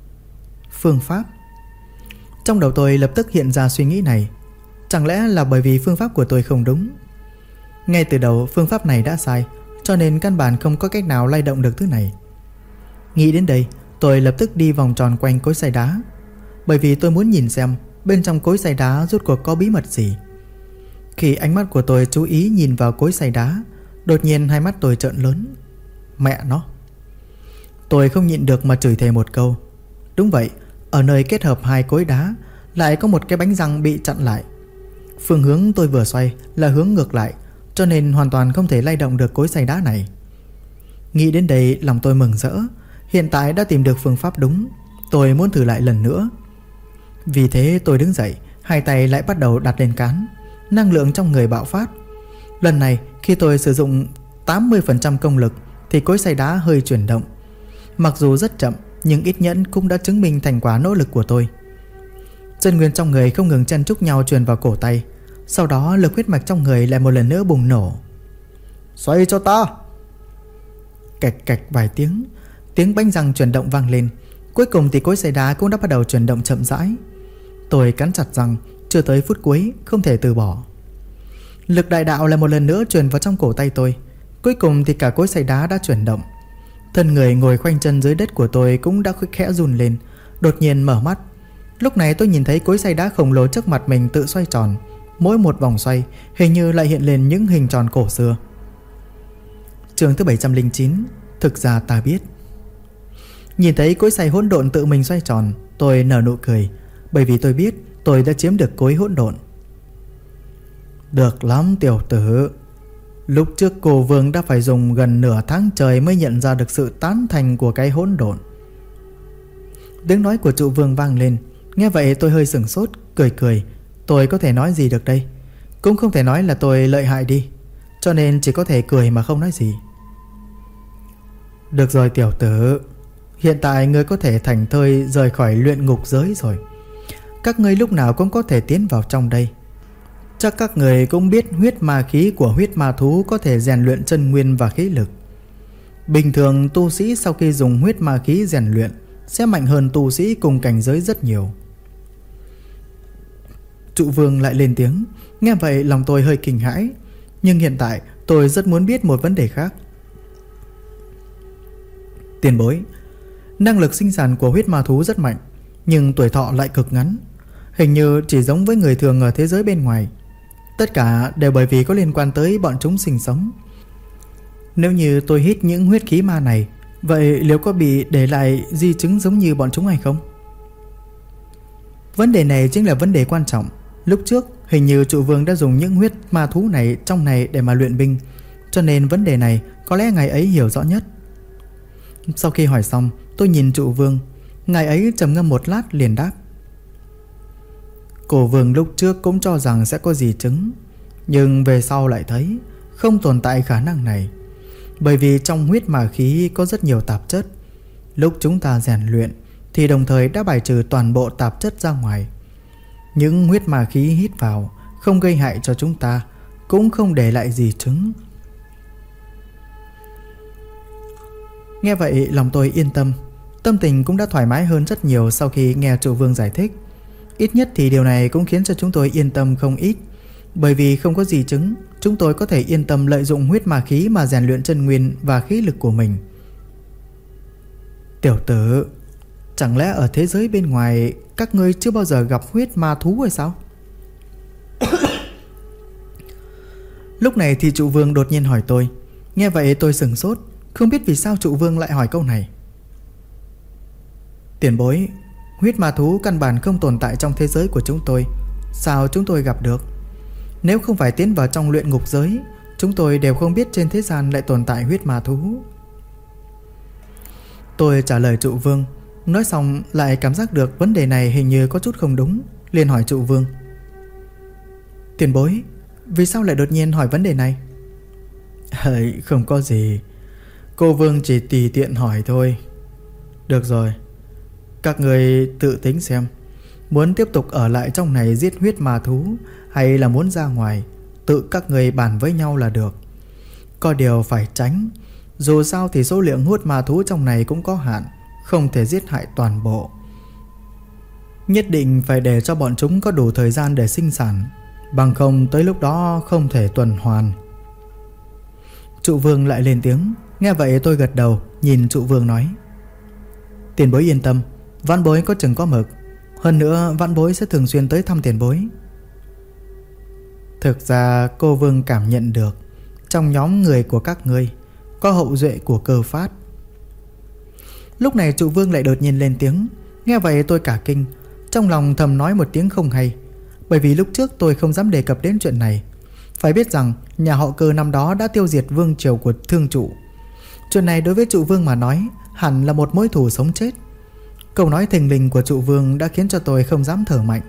Phương pháp? Trong đầu tôi lập tức hiện ra suy nghĩ này. Chẳng lẽ là bởi vì phương pháp của tôi không đúng? Ngay từ đầu phương pháp này đã sai, cho nên căn bản không có cách nào lay động được thứ này. Nghĩ đến đây, tôi lập tức đi vòng tròn quanh cối xay đá, bởi vì tôi muốn nhìn xem bên trong cối xay đá rốt cuộc có bí mật gì. Khi ánh mắt của tôi chú ý nhìn vào cối xay đá, đột nhiên hai mắt tôi trợn lớn. Mẹ nó! Tôi không nhịn được mà chửi thề một câu. Đúng vậy, ở nơi kết hợp hai cối đá lại có một cái bánh răng bị chặn lại. Phương hướng tôi vừa xoay là hướng ngược lại, cho nên hoàn toàn không thể lay động được cối xay đá này. Nghĩ đến đây lòng tôi mừng rỡ. Hiện tại đã tìm được phương pháp đúng. Tôi muốn thử lại lần nữa. Vì thế tôi đứng dậy, hai tay lại bắt đầu đặt lên cán. Năng lượng trong người bạo phát. Lần này khi tôi sử dụng 80% công lực thì cối xay đá hơi chuyển động. Mặc dù rất chậm, nhưng ít nhẫn cũng đã chứng minh thành quả nỗ lực của tôi. Chân nguyên trong người không ngừng chen chúc nhau truyền vào cổ tay. Sau đó lực huyết mạch trong người lại một lần nữa bùng nổ. Xoay cho ta! Cạch cạch vài tiếng, tiếng bánh răng chuyển động vang lên. Cuối cùng thì cối xay đá cũng đã bắt đầu chuyển động chậm rãi. Tôi cắn chặt răng, chưa tới phút cuối không thể từ bỏ. Lực đại đạo lại một lần nữa truyền vào trong cổ tay tôi. Cuối cùng thì cả cối xay đá đã chuyển động. Thân người ngồi khoanh chân dưới đất của tôi cũng đã khẽ run lên, đột nhiên mở mắt. Lúc này tôi nhìn thấy cối xay đá khổng lồ trước mặt mình tự xoay tròn. Mỗi một vòng xoay hình như lại hiện lên những hình tròn cổ xưa. Chương thứ 709. Thực ra ta biết. Nhìn thấy cối xay hỗn độn tự mình xoay tròn, tôi nở nụ cười, bởi vì tôi biết tôi đã chiếm được cối hỗn độn. Được lắm tiểu tử. Lúc trước cô Vương đã phải dùng gần nửa tháng trời mới nhận ra được sự tán thành của cái hỗn độn. Tiếng nói của trụ vương vang lên. Nghe vậy tôi hơi sửng sốt, cười cười. Tôi có thể nói gì được đây? Cũng không thể nói là tôi lợi hại đi, cho nên chỉ có thể cười mà không nói gì. Được rồi tiểu tử, hiện tại ngươi có thể thảnh thơi rời khỏi luyện ngục giới rồi. Các ngươi lúc nào cũng có thể tiến vào trong đây. Chắc các người cũng biết huyết ma khí của huyết ma thú có thể rèn luyện chân nguyên và khí lực. Bình thường tu sĩ sau khi dùng huyết ma khí rèn luyện sẽ mạnh hơn tu sĩ cùng cảnh giới rất nhiều. Trụ vương lại lên tiếng. Nghe vậy lòng tôi hơi kinh hãi. Nhưng hiện tại tôi rất muốn biết một vấn đề khác. Tiền bối, năng lực sinh sản của huyết ma thú rất mạnh, nhưng tuổi thọ lại cực ngắn. Hình như chỉ giống với người thường ở thế giới bên ngoài. Tất cả đều bởi vì có liên quan tới bọn chúng sinh sống. Nếu như tôi hít những huyết khí ma này, vậy liệu có bị để lại di chứng giống như bọn chúng hay không? Vấn đề này chính là vấn đề quan trọng. Lúc trước hình như trụ vương đã dùng những huyết ma thú này trong này để mà luyện binh, cho nên vấn đề này có lẽ ngài ấy hiểu rõ nhất. Sau khi hỏi xong, tôi nhìn trụ vương. Ngài ấy trầm ngâm một lát liền đáp. Cổ vương lúc trước cũng cho rằng sẽ có di chứng, nhưng về sau lại thấy không tồn tại khả năng này. Bởi vì trong huyết ma khí có rất nhiều tạp chất. Lúc chúng ta rèn luyện thì đồng thời đã bài trừ toàn bộ tạp chất ra ngoài. Những huyết ma khí hít vào không gây hại cho chúng ta, cũng không để lại di chứng. Nghe vậy lòng tôi yên tâm. Tâm tình cũng đã thoải mái hơn rất nhiều sau khi nghe trụ vương giải thích. Ít nhất thì điều này cũng khiến cho chúng tôi yên tâm không ít. Bởi vì không có di chứng, chúng tôi có thể yên tâm lợi dụng huyết ma khí mà rèn luyện chân nguyên và khí lực của mình. Tiểu tử, chẳng lẽ ở thế giới bên ngoài các ngươi chưa bao giờ gặp huyết ma thú hay sao? Lúc này thì trụ vương đột nhiên hỏi tôi. Nghe vậy tôi sửng sốt, không biết vì sao trụ vương lại hỏi câu này. Tiền bối, huyết ma thú căn bản không tồn tại trong thế giới của chúng tôi. Sao chúng tôi gặp được? Nếu không phải tiến vào trong luyện ngục giới, chúng tôi đều không biết trên thế gian lại tồn tại huyết ma thú. Tôi trả lời trụ vương. Nói xong lại cảm giác được vấn đề này hình như có chút không đúng, liền hỏi trụ vương. Tiền bối, vì sao lại đột nhiên hỏi vấn đề này? Không có gì, cô vương chỉ tùy tiện hỏi thôi. Được rồi, các người tự tính xem, muốn tiếp tục ở lại trong này giết huyết ma thú hay là muốn ra ngoài, tự các người bàn với nhau là được. Có điều phải tránh, dù sao thì số lượng huyết ma thú trong này cũng có hạn, không thể giết hại toàn bộ. Nhất định phải để cho bọn chúng có đủ thời gian để sinh sản, bằng không tới lúc đó không thể tuần hoàn. Trụ vương lại lên tiếng. Nghe vậy tôi gật đầu, nhìn trụ vương nói. Tiền bối yên tâm, vãn bối có chừng có mực. Hơn nữa vãn bối sẽ thường xuyên tới thăm tiền bối. Thực ra cô vương cảm nhận được trong nhóm người của các ngươi có hậu duệ của Cơ Phát. Lúc này trụ vương lại đột nhiên lên tiếng. Nghe vậy tôi cả kinh, trong lòng thầm nói một tiếng không hay. Bởi vì lúc trước tôi không dám đề cập đến chuyện này. Phải biết rằng nhà họ Cơ năm đó đã tiêu diệt vương triều của thương trụ. Chuyện này đối với trụ vương mà nói hẳn là một mối thù sống chết. Câu nói thình lình của trụ vương đã khiến cho tôi không dám thở mạnh.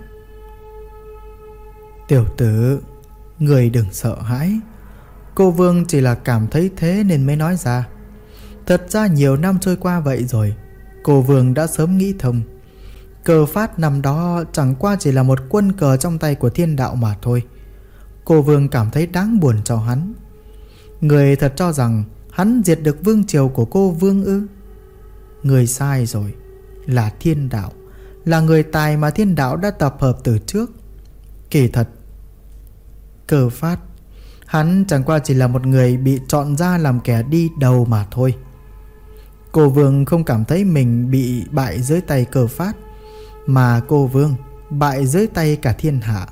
Tiểu tử, người đừng sợ hãi. Cô vương chỉ là cảm thấy thế nên mới nói ra. Thật ra nhiều năm trôi qua vậy rồi, cô vương đã sớm nghĩ thông. Cơ Phát năm đó chẳng qua chỉ là một quân cờ trong tay của thiên đạo mà thôi. Cô Vương cảm thấy đáng buồn cho hắn. Người thật cho rằng hắn diệt được vương triều của cô Vương ư? Người sai rồi. Là thiên đạo, là người tài mà thiên đạo đã tập hợp từ trước. Kỳ thật, Cơ Phát, hắn chẳng qua chỉ là một người bị chọn ra làm kẻ đi đầu mà thôi. Cô Vương không cảm thấy mình bị bại dưới tay Cơ Phát, mà cô Vương bại dưới tay cả thiên hạ.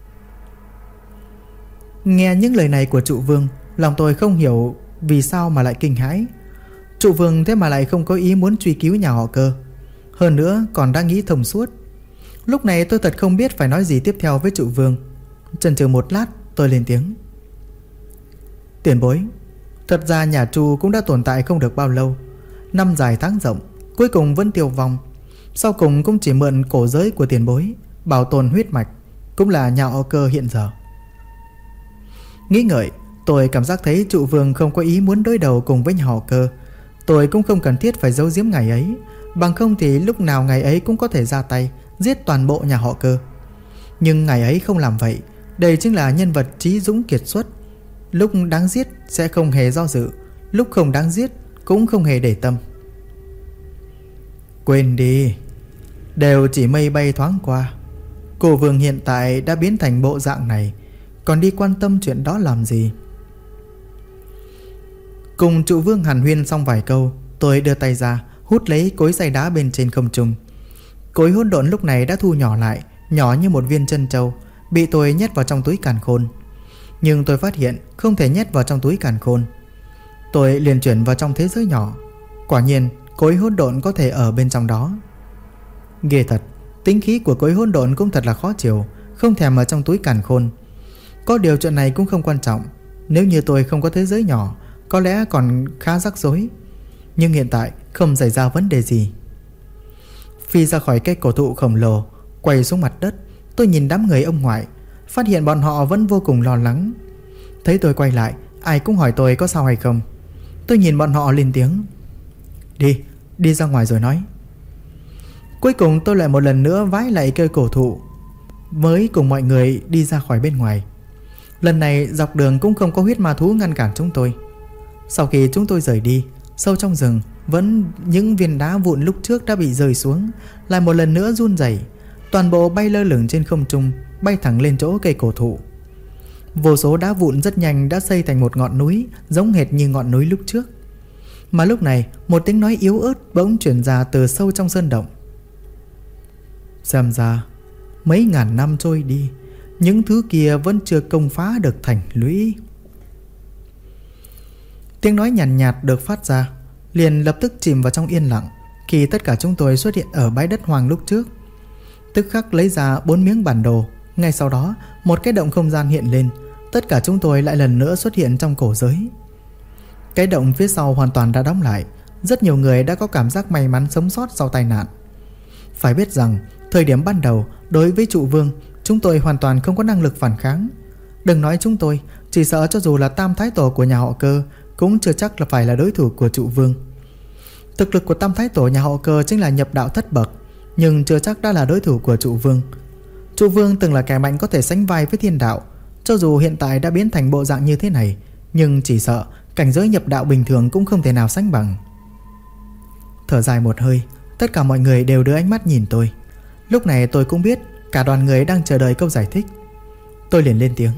Nghe những lời này của trụ vương, lòng tôi không hiểu vì sao mà lại kinh hãi. Trụ vương thế mà lại không có ý muốn truy cứu nhà họ Cơ, hơn nữa còn đã nghĩ thông suốt. Lúc này tôi thật không biết phải nói gì tiếp theo với trụ vương. Chần chừ một lát, tôi lên tiếng. Tiền bối, thật ra nhà Chu cũng đã tồn tại không được bao lâu, năm dài tháng rộng, cuối cùng vẫn tiêu vong. Sau cùng cũng chỉ mượn cổ giới của tiền bối bảo tồn huyết mạch, cũng là nhà họ Cơ hiện giờ. Nghĩ ngợi, tôi cảm giác thấy trụ vương không có ý muốn đối đầu cùng với nhà họ Cơ. Tôi cũng không cần thiết phải giấu giếm ngày ấy, bằng không thì lúc nào ngày ấy cũng có thể ra tay giết toàn bộ nhà họ Cơ. Nhưng ngày ấy không làm vậy. Đây chính là nhân vật trí dũng kiệt xuất. Lúc đáng giết sẽ không hề do dự, lúc không đáng giết cũng không hề để tâm. Quên đi, đều chỉ mây bay thoáng qua. Cô Vương hiện tại đã biến thành bộ dạng này, còn đi quan tâm chuyện đó làm gì? Cùng trụ vương hàn huyên xong vài câu, tôi đưa tay ra hút lấy cối xay đá bên trên không trung. Cối hỗn độn lúc này đã thu nhỏ lại, nhỏ như một viên trân châu, bị tôi nhét vào trong túi càn khôn. Nhưng tôi phát hiện không thể nhét vào trong túi càn khôn. Tôi liền chuyển vào trong thế giới nhỏ. Quả nhiên cối hỗn độn có thể ở bên trong đó. Ghê thật, tính khí của cối hỗn độn cũng thật là khó chịu, không thèm ở trong túi càn khôn. Có điều chuyện này cũng không quan trọng. Nếu như tôi không có thế giới nhỏ, có lẽ còn khá rắc rối. Nhưng hiện tại không xảy ra vấn đề gì. Phi ra khỏi cây cổ thụ khổng lồ, quay xuống mặt đất, tôi nhìn đám người ông ngoại, phát hiện bọn họ vẫn vô cùng lo lắng. Thấy tôi quay lại, ai cũng hỏi tôi có sao hay không. Tôi nhìn bọn họ lên tiếng. Đi ra ngoài rồi nói. Cuối cùng tôi lại một lần nữa vái lại cây cổ thụ, mới cùng mọi người đi ra khỏi bên ngoài. Lần này dọc đường cũng không có huyết ma thú ngăn cản chúng tôi. Sau khi chúng tôi rời đi, sâu trong rừng vẫn những viên đá vụn lúc trước đã bị rơi xuống lại một lần nữa run rẩy, toàn bộ bay lơ lửng trên không trung, bay thẳng lên chỗ cây cổ thụ. Vô số đá vụn rất nhanh đã xây thành một ngọn núi, giống hệt như ngọn núi lúc trước. Mà lúc này một tiếng nói yếu ớt bỗng truyền ra từ sâu trong sơn động. Xem ra mấy ngàn năm trôi đi, những thứ kia vẫn chưa công phá được thành lũy. Tiếng nói nhàn nhạt được phát ra, liền lập tức chìm vào trong yên lặng. Khi tất cả chúng tôi xuất hiện ở bãi đất hoang lúc trước, tức khắc lấy ra 4 miếng bản đồ. Ngay sau đó một cái động không gian hiện lên. Tất cả chúng tôi lại lần nữa xuất hiện trong cổ giới. Cái động phía sau hoàn toàn đã đóng lại. Rất nhiều người đã có cảm giác may mắn sống sót sau tai nạn. Phải biết rằng thời điểm ban đầu, đối với trụ vương, chúng tôi hoàn toàn không có năng lực phản kháng. Đừng nói chúng tôi, chỉ sợ cho dù là tam thái tổ của nhà họ Cơ cũng chưa chắc là phải là đối thủ của trụ vương. Thực lực của tam thái tổ nhà họ Cơ chính là nhập đạo thất bậc, nhưng chưa chắc đã là đối thủ của trụ vương. Trụ vương từng là kẻ mạnh có thể sánh vai với thiên đạo. Cho dù hiện tại đã biến thành bộ dạng như thế này, nhưng chỉ sợ cảnh giới nhập đạo bình thường cũng không thể nào sánh bằng. Thở dài một hơi, tất cả mọi người đều đưa ánh mắt nhìn tôi. Lúc này tôi cũng biết cả đoàn người đang chờ đợi câu giải thích. Tôi liền lên tiếng.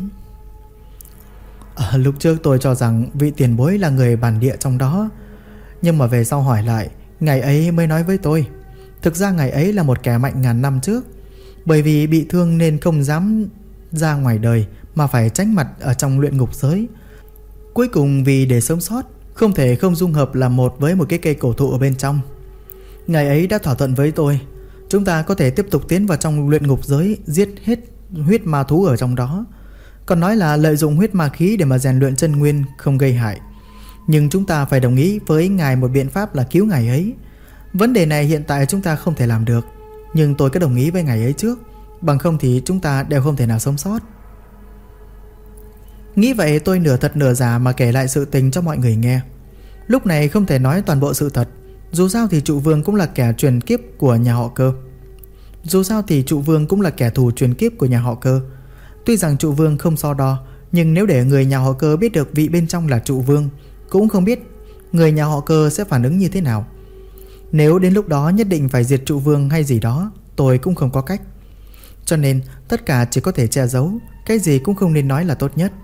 Lúc trước tôi cho rằng vị tiền bối là người bản địa trong đó, nhưng mà về sau hỏi lại, ngày ấy mới nói với tôi, thực ra ngày ấy là một kẻ mạnh ngàn năm trước. Bởi vì bị thương nên không dám ra ngoài đời, mà phải tránh mặt ở trong luyện ngục giới. Cuối cùng vì để sống sót, không thể không dung hợp làm một với một cái cây cổ thụ ở bên trong. Ngày ấy đã thỏa thuận với tôi, chúng ta có thể tiếp tục tiến vào trong luyện ngục giới, giết hết huyết ma thú ở trong đó. Còn nói là lợi dụng huyết ma khí để mà rèn luyện chân nguyên, không gây hại. Nhưng chúng ta phải đồng ý với ngài một biện pháp là cứu ngài ấy. Vấn đề này hiện tại chúng ta không thể làm được, nhưng tôi cứ đồng ý với ngài ấy trước, bằng không thì chúng ta đều không thể nào sống sót. Nghĩ vậy tôi nửa thật nửa giả mà kể lại sự tình cho mọi người nghe. Lúc này không thể nói toàn bộ sự thật. Dù sao thì trụ vương cũng là kẻ truyền kiếp của nhà họ Cơ. Dù sao thì trụ vương cũng là kẻ thù truyền kiếp của nhà họ Cơ. Tuy rằng trụ vương không so đo, nhưng nếu để người nhà họ Cơ biết được vị bên trong là trụ vương, cũng không biết người nhà họ Cơ sẽ phản ứng như thế nào. Nếu đến lúc đó nhất định phải diệt trụ vương hay gì đó, tôi cũng không có cách. Cho nên tất cả chỉ có thể che giấu, cái gì cũng không nên nói là tốt nhất.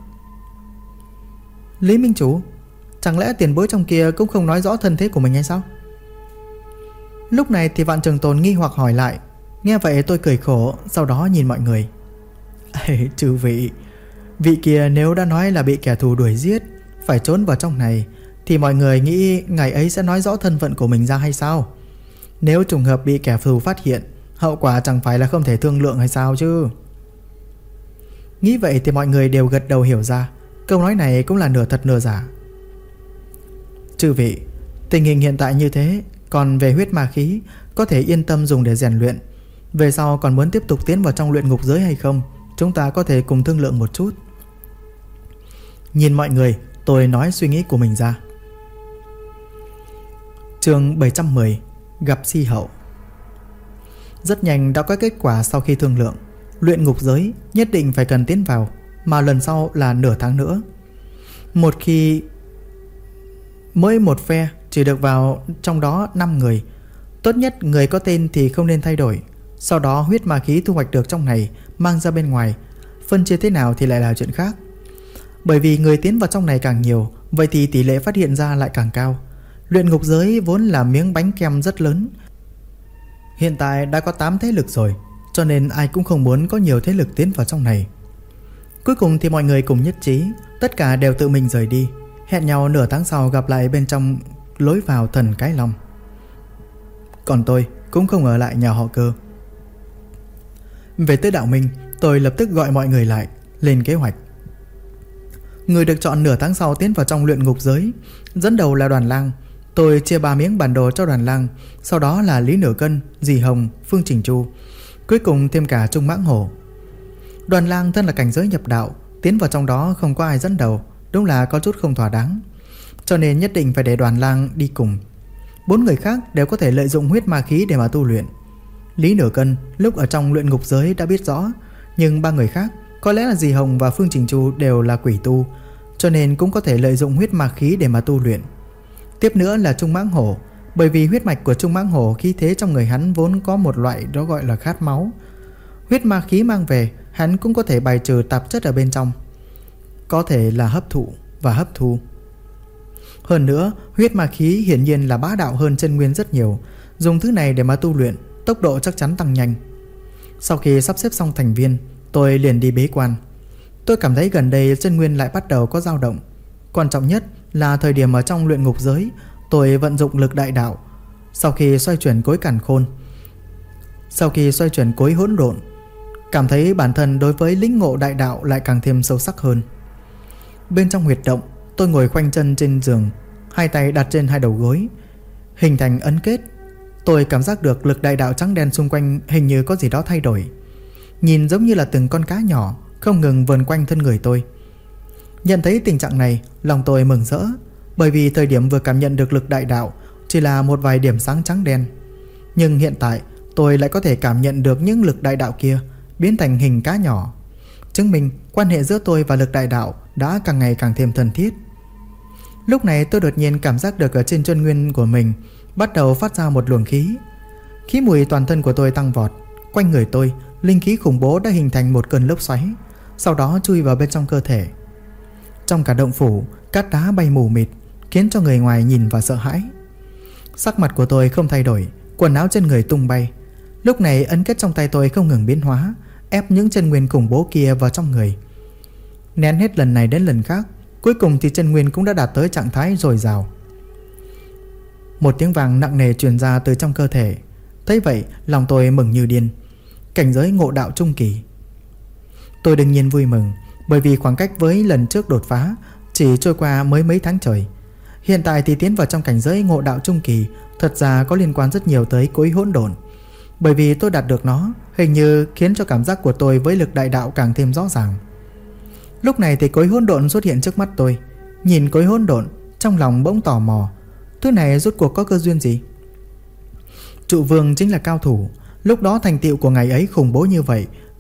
Lý Minh Chủ, chẳng lẽ tiền bối trong kia cũng không nói rõ thân thế của mình hay sao? Lúc này thì Vạn Trường Tồn nghi hoặc hỏi lại. Nghe vậy tôi cười khổ, sau đó nhìn mọi người. Chư vị, vị kia nếu đã nói là bị kẻ thù đuổi giết, phải trốn vào trong này, thì mọi người nghĩ ngày ấy sẽ nói rõ thân phận của mình ra hay sao? Nếu trùng hợp bị kẻ thù phát hiện, hậu quả chẳng phải là không thể thương lượng hay sao chứ? Nghĩ vậy thì mọi người đều gật đầu hiểu ra, câu nói này cũng là nửa thật nửa giả. Chư vị, tình hình hiện tại như thế, còn về huyết ma khí có thể yên tâm dùng để rèn luyện. Về sau còn muốn tiếp tục tiến vào trong luyện ngục giới hay không, chúng ta có thể cùng thương lượng một chút. Nhìn mọi người, tôi nói suy nghĩ của mình ra. Chương 710, gặp si hậu. Rất nhanh đã có kết quả sau khi thương lượng. Luyện ngục giới nhất định phải cần tiến vào, mà lần sau là nửa tháng nữa. Một khi mỗi một phe chỉ được vào trong đó 5 người. Tốt nhất người có tên thì không nên thay đổi. Sau đó huyết ma khí thu hoạch được trong này mang ra bên ngoài, phân chia thế nào thì lại là chuyện khác. Bởi vì người tiến vào trong này càng nhiều, vậy thì tỷ lệ phát hiện ra lại càng cao. Luyện ngục giới vốn là miếng bánh kem rất lớn, hiện tại đã có 8 thế lực rồi, cho nên ai cũng không muốn có nhiều thế lực tiến vào trong này. Cuối cùng thì mọi người cùng nhất trí, tất cả đều tự mình rời đi, hẹn nhau nửa tháng sau gặp lại bên trong lối vào thần Cái Long. Còn tôi cũng không ở lại nhà họ Cơ. Về tới Đạo Minh, tôi lập tức gọi mọi người lại, lên kế hoạch. Người được chọn nửa tháng sau tiến vào trong luyện ngục giới, dẫn đầu là Đoàn Lang. Tôi chia 3 miếng bản đồ cho Đoàn Lang, sau đó là Lý Nửa Cân, Dì Hồng, Phương Trình Chu, cuối cùng thêm cả Trung Mãng Hổ. Đoàn Lang thân là cảnh giới nhập đạo, tiến vào trong đó không có ai dẫn đầu, đúng là có chút không thỏa đáng, cho nên nhất định phải để Đoàn Lang đi cùng. 4 người khác đều có thể lợi dụng huyết ma khí để mà tu luyện. Lý Nửa Cân lúc ở trong luyện ngục giới đã biết rõ, nhưng 3 người khác, có lẽ là Dì Hồng và Phương Trình Chu đều là quỷ tu, cho nên cũng có thể lợi dụng huyết ma khí để mà tu luyện. Tiếp nữa là Trung Mãng Hổ, bởi vì huyết mạch của Trung Mãng Hổ khí thế trong người hắn vốn có một loại đó gọi là khát máu. Huyết ma khí mang về, hắn cũng có thể bài trừ tạp chất ở bên trong, có thể là hấp thụ và hấp thu. Hơn nữa, huyết ma khí hiển nhiên là bá đạo hơn chân nguyên rất nhiều, dùng thứ này để mà tu luyện, tốc độ chắc chắn tăng nhanh. Sau khi sắp xếp xong thành viên, tôi liền đi bế quan. Tôi cảm thấy gần đây chân nguyên lại bắt đầu có dao động. Quan trọng nhất là thời điểm ở trong luyện ngục giới, tôi vận dụng lực đại đạo. Sau khi xoay chuyển cối hỗn độn, cảm thấy bản thân đối với lĩnh ngộ đại đạo lại càng thêm sâu sắc hơn. Bên trong huyệt động, tôi ngồi khoanh chân trên giường, hai tay đặt trên hai đầu gối, hình thành ấn kết. Tôi cảm giác được lực đại đạo trắng đen xung quanh hình như có gì đó thay đổi, nhìn giống như là từng con cá nhỏ không ngừng vờn quanh thân người tôi. Nhận thấy tình trạng này, lòng tôi mừng rỡ, bởi vì thời điểm vừa cảm nhận được lực đại đạo chỉ là một vài điểm sáng trắng đen, nhưng hiện tại tôi lại có thể cảm nhận được những lực đại đạo kia biến thành hình cá nhỏ, chứng minh quan hệ giữa tôi và lực đại đạo đã càng ngày càng thêm thân thiết. Lúc này tôi đột nhiên cảm giác được ở trên chân nguyên của mình bắt đầu phát ra một luồng khí. Khí mùi toàn thân của tôi tăng vọt, quanh người tôi linh khí khủng bố đã hình thành một cơn lốc xoáy, sau đó chui vào bên trong cơ thể. Trong cả động phủ, cát đá bay mù mịt, khiến cho người ngoài nhìn và sợ hãi. Sắc mặt của tôi không thay đổi, quần áo trên người tung bay. Lúc này ấn kết trong tay tôi không ngừng biến hóa, ép những chân nguyên khủng bố kia vào trong người. Nén hết lần này đến lần khác, cuối cùng thì chân nguyên cũng đã đạt tới trạng thái dồi dào. Một tiếng vang nặng nề truyền ra từ trong cơ thể. Thấy vậy, lòng tôi mừng như điên. Cảnh giới ngộ đạo trung kỳ. Tôi đương nhiên vui mừng, bởi vì khoảng cách với lần trước đột phá chỉ trôi qua mới mấy tháng trời. Hiện tại thì tiến vào trong cảnh giới ngộ đạo trung kỳ thật ra có liên quan rất nhiều tới cối hỗn độn. Bởi vì tôi đạt được nó, hình như khiến cho cảm giác của tôi với lực đại đạo càng thêm rõ ràng. Lúc này thì cối hỗn độn xuất hiện trước mắt tôi. Nhìn cối hỗn độn, trong lòng bỗng tò mò, thứ này rốt cuộc có cơ duyên gì? Trụ vương chính là cao thủ, lúc đó thành tựu của ngày ấy khủng bố như vậy,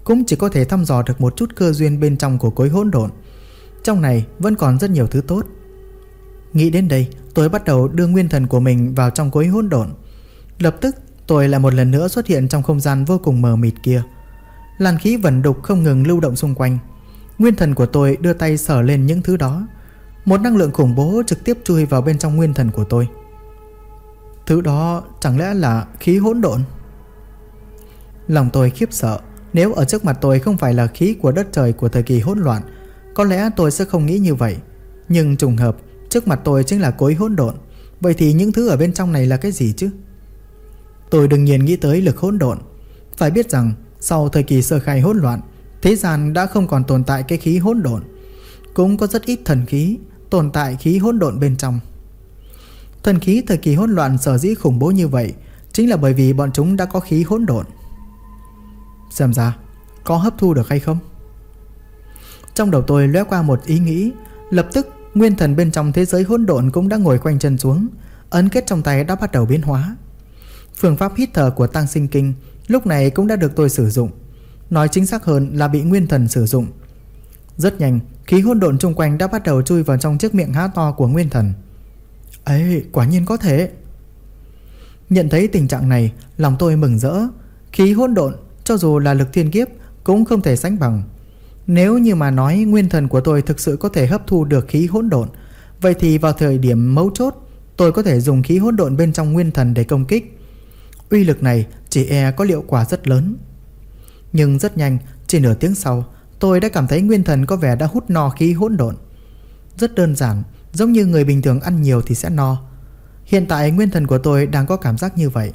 cũng chỉ có thể thăm dò được một chút cơ duyên bên trong của cối hỗn độn. Trong này vẫn còn rất nhiều thứ tốt. Nghĩ đến đây, tôi bắt đầu đưa nguyên thần của mình vào trong cối hỗn độn. Lập tức tôi lại một lần nữa xuất hiện trong không gian vô cùng mờ mịt kia. Làn khí vẩn đục không ngừng lưu động xung quanh. Nguyên thần của tôi đưa tay sờ lên những thứ đó. Một năng lượng khủng bố trực tiếp chui vào bên trong nguyên thần của tôi. Thứ đó chẳng lẽ là khí hỗn độn? Lòng tôi khiếp sợ. Nếu ở trước mặt tôi không phải là khí của đất trời của thời kỳ hỗn loạn, có lẽ tôi sẽ không nghĩ như vậy. Nhưng trùng hợp, trước mặt tôi chính là cối hỗn độn. Vậy thì những thứ ở bên trong này là cái gì chứ? Tôi đương nhiên nghĩ tới lực hỗn độn. Phải biết rằng sau thời kỳ sơ khai hỗn loạn, thế gian đã không còn tồn tại cái khí hỗn độn. Cũng có rất ít thần khí tồn tại khí hỗn độn bên trong. Thần khí thời kỳ hỗn loạn sở dĩ khủng bố như vậy chính là bởi vì bọn chúng đã có khí hỗn độn. Xem ra có hấp thu được hay không? Trong đầu tôi lóe qua một ý nghĩ. Lập tức nguyên thần bên trong thế giới hỗn độn cũng đã ngồi quanh chân xuống. Ấn kết trong tay đã bắt đầu biến hóa. Phương pháp hít thở của Tăng Sinh Kinh lúc này cũng đã được tôi sử dụng. Nói chính xác hơn là bị nguyên thần sử dụng. Rất nhanh, khí hỗn độn xung quanh đã bắt đầu chui vào trong chiếc miệng há to của nguyên thần. Ấy, quả nhiên có thể. Nhận thấy tình trạng này, lòng tôi mừng rỡ. Khí hỗn độn cho dù là lực thiên kiếp cũng không thể sánh bằng. Nếu như mà nói nguyên thần của tôi thực sự có thể hấp thu được khí hỗn độn, vậy thì vào thời điểm mấu chốt, tôi có thể dùng khí hỗn độn bên trong nguyên thần để công kích. Uy lực này chỉ e có hiệu quả rất lớn. Nhưng rất nhanh, chỉ nửa tiếng sau, tôi đã cảm thấy nguyên thần có vẻ đã hút no khí hỗn độn. Rất đơn giản, giống như người bình thường ăn nhiều thì sẽ no. Hiện tại nguyên thần của tôi đang có cảm giác như vậy.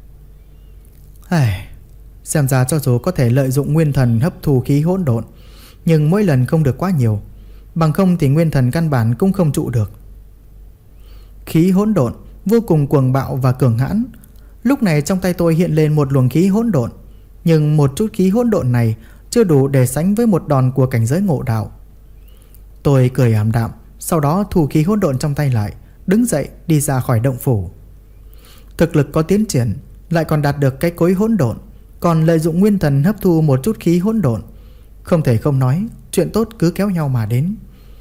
Xem ra cho dù có thể lợi dụng nguyên thần hấp thu khí hỗn độn, nhưng mỗi lần không được quá nhiều, bằng không thì nguyên thần căn bản cũng không trụ được. Khí hỗn độn vô cùng cuồng bạo và cường hãn. Lúc này trong tay tôi hiện lên một luồng khí hỗn độn, nhưng một chút khí hỗn độn này chưa đủ để sánh với một đòn của cảnh giới ngộ đạo. Tôi cười ảm đạm, sau đó thu khí hỗn độn trong tay lại, đứng dậy đi ra khỏi động phủ. Thực lực có tiến triển, lại còn đạt được cái cối hỗn độn, còn lợi dụng nguyên thần hấp thu một chút khí hỗn độn. Không thể không nói, chuyện tốt cứ kéo nhau mà đến.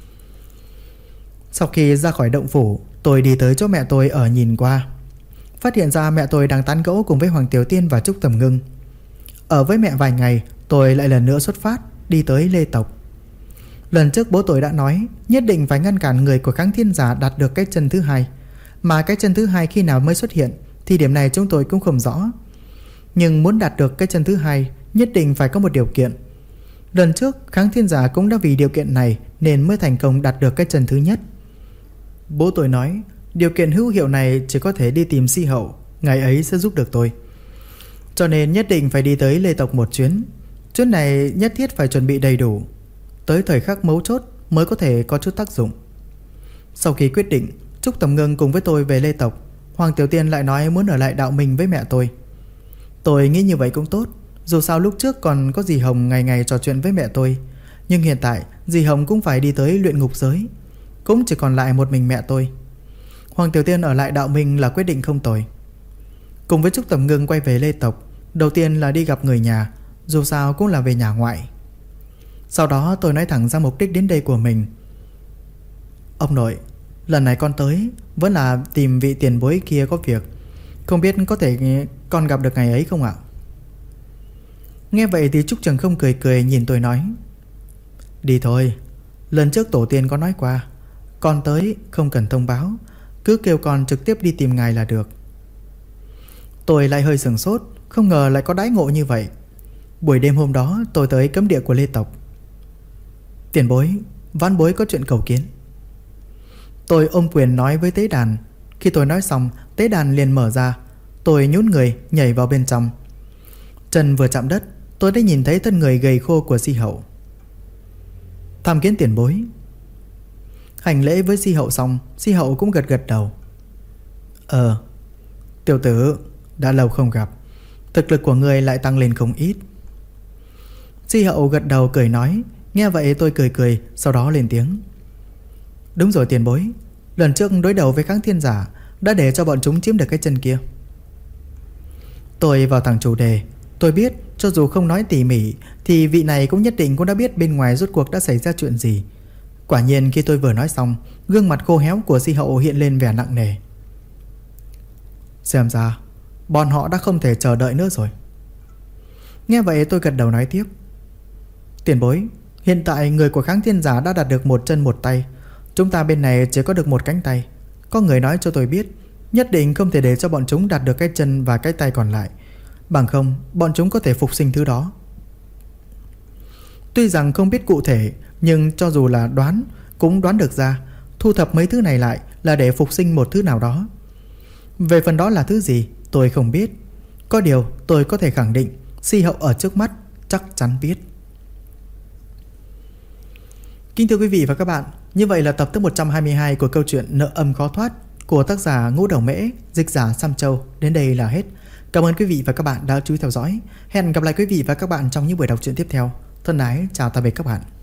Sau khi ra khỏi động phủ, tôi đi tới chỗ mẹ tôi ở nhìn qua. Phát hiện ra mẹ tôi đang tán gẫu cùng với Hoàng Tiểu Tiên và Trúc Tầm Ngưng. Ở với mẹ vài ngày, tôi lại lần nữa xuất phát, đi tới Lê Tộc. Lần trước bố tôi đã nói nhất định phải ngăn cản người của Kháng Thiên Giả đạt được cái chân thứ hai. Mà cái chân thứ hai khi nào mới xuất hiện thì điểm này chúng tôi cũng không rõ. Nhưng muốn đạt được cái chân thứ hai nhất định phải có một điều kiện. Lần trước Kháng Thiên Giả cũng đã vì điều kiện này nên mới thành công đạt được cái chân thứ nhất. Bố tôi nói điều kiện hữu hiệu này chỉ có thể đi tìm Si Hậu, ngài ấy sẽ giúp được tôi. Cho nên nhất định phải đi tới Lê Tộc một chuyến. Chuyến này nhất thiết phải chuẩn bị đầy đủ, tới thời khắc mấu chốt mới có thể có chút tác dụng. Sau khi quyết định, Trúc Tầm Ngưng cùng với tôi về Lê Tộc. Hoàng Tiểu Tiên lại nói muốn ở lại Đạo Minh với mẹ tôi. Tôi nghĩ như vậy cũng tốt. Dù sao lúc trước còn có dì Hồng ngày ngày trò chuyện với mẹ tôi, nhưng hiện tại dì Hồng cũng phải đi tới luyện ngục giới, cũng chỉ còn lại một mình mẹ tôi. Hoàng Tiểu Tiên ở lại Đạo Minh là quyết định không tồi. Cùng với Trúc Tầm Ngưng quay về Lê Tộc, đầu tiên là đi gặp người nhà, dù sao cũng là về nhà ngoại. Sau đó tôi nói thẳng ra mục đích đến đây của mình. Ông nội, lần này con tới vẫn là tìm vị tiền bối kia có việc, không biết có thể con gặp được ngày ấy không ạ? Nghe vậy thì Trúc Trường Không cười cười nhìn tôi nói, đi thôi, lần trước tổ tiên có nói qua, con tới không cần thông báo, cứ kêu con trực tiếp đi tìm ngài là được. Tôi lại hơi sửng sốt, không ngờ lại có đãi ngộ như vậy. Buổi đêm hôm đó tôi tới cấm địa của Lê Tộc. Tiền bối, vãn bối có chuyện cầu kiến. Tôi ôm quyền nói với tế đàn. Khi tôi nói xong, tế đàn liền mở ra. Tôi nhún người nhảy vào bên trong. Chân vừa chạm đất, tôi đã nhìn thấy thân người gầy khô của Si Hậu. Tham kiến tiền bối. Hành lễ với Si Hậu xong, Si Hậu cũng gật gật đầu. Tiểu tử, đã lâu không gặp, thực lực của người lại tăng lên không ít. Si Hậu gật đầu cười nói. Nghe vậy tôi cười cười, sau đó lên tiếng. Đúng rồi tiền bối, lần trước đối đầu với Kháng Thiên Giả đã để cho bọn chúng chiếm được cái chân kia. Tôi vào thẳng chủ đề. Tôi biết Cho dù không nói tỉ mỉ thì vị này cũng nhất định cũng đã biết bên ngoài rốt cuộc đã xảy ra chuyện gì. Quả nhiên khi tôi vừa nói xong, gương mặt khô héo của Di Hậu hiện lên vẻ nặng nề. Xem ra bọn họ đã không thể chờ đợi nữa rồi. Nghe vậy tôi gật đầu nói tiếp. Tiền bối, hiện tại người của Kháng Thiên Giả đã đạt được một chân một tay. Chúng ta bên này chỉ có được một cánh tay. Có người nói cho tôi biết, nhất định không thể để cho bọn chúng đạt được cái chân và cái tay còn lại, bằng không bọn chúng có thể phục sinh thứ đó. Tuy rằng không biết cụ thể, nhưng cho dù là đoán cũng đoán được ra, thu thập mấy thứ này lại là để phục sinh một thứ nào đó. Về phần đó là thứ gì tôi không biết. Có điều tôi có thể khẳng định Di Hậu ở trước mắt chắc chắn biết. Kính thưa quý vị và các bạn, như vậy là tập thứ 122 của câu chuyện Nợ Âm Khó Thoát của tác giả Ngũ Đầu Mễ, dịch giả Sam Châu đến đây là hết. Cảm ơn quý vị và các bạn đã chú ý theo dõi. Hẹn gặp lại quý vị và các bạn trong những buổi đọc truyện tiếp theo. Thân ái chào tạm biệt các bạn.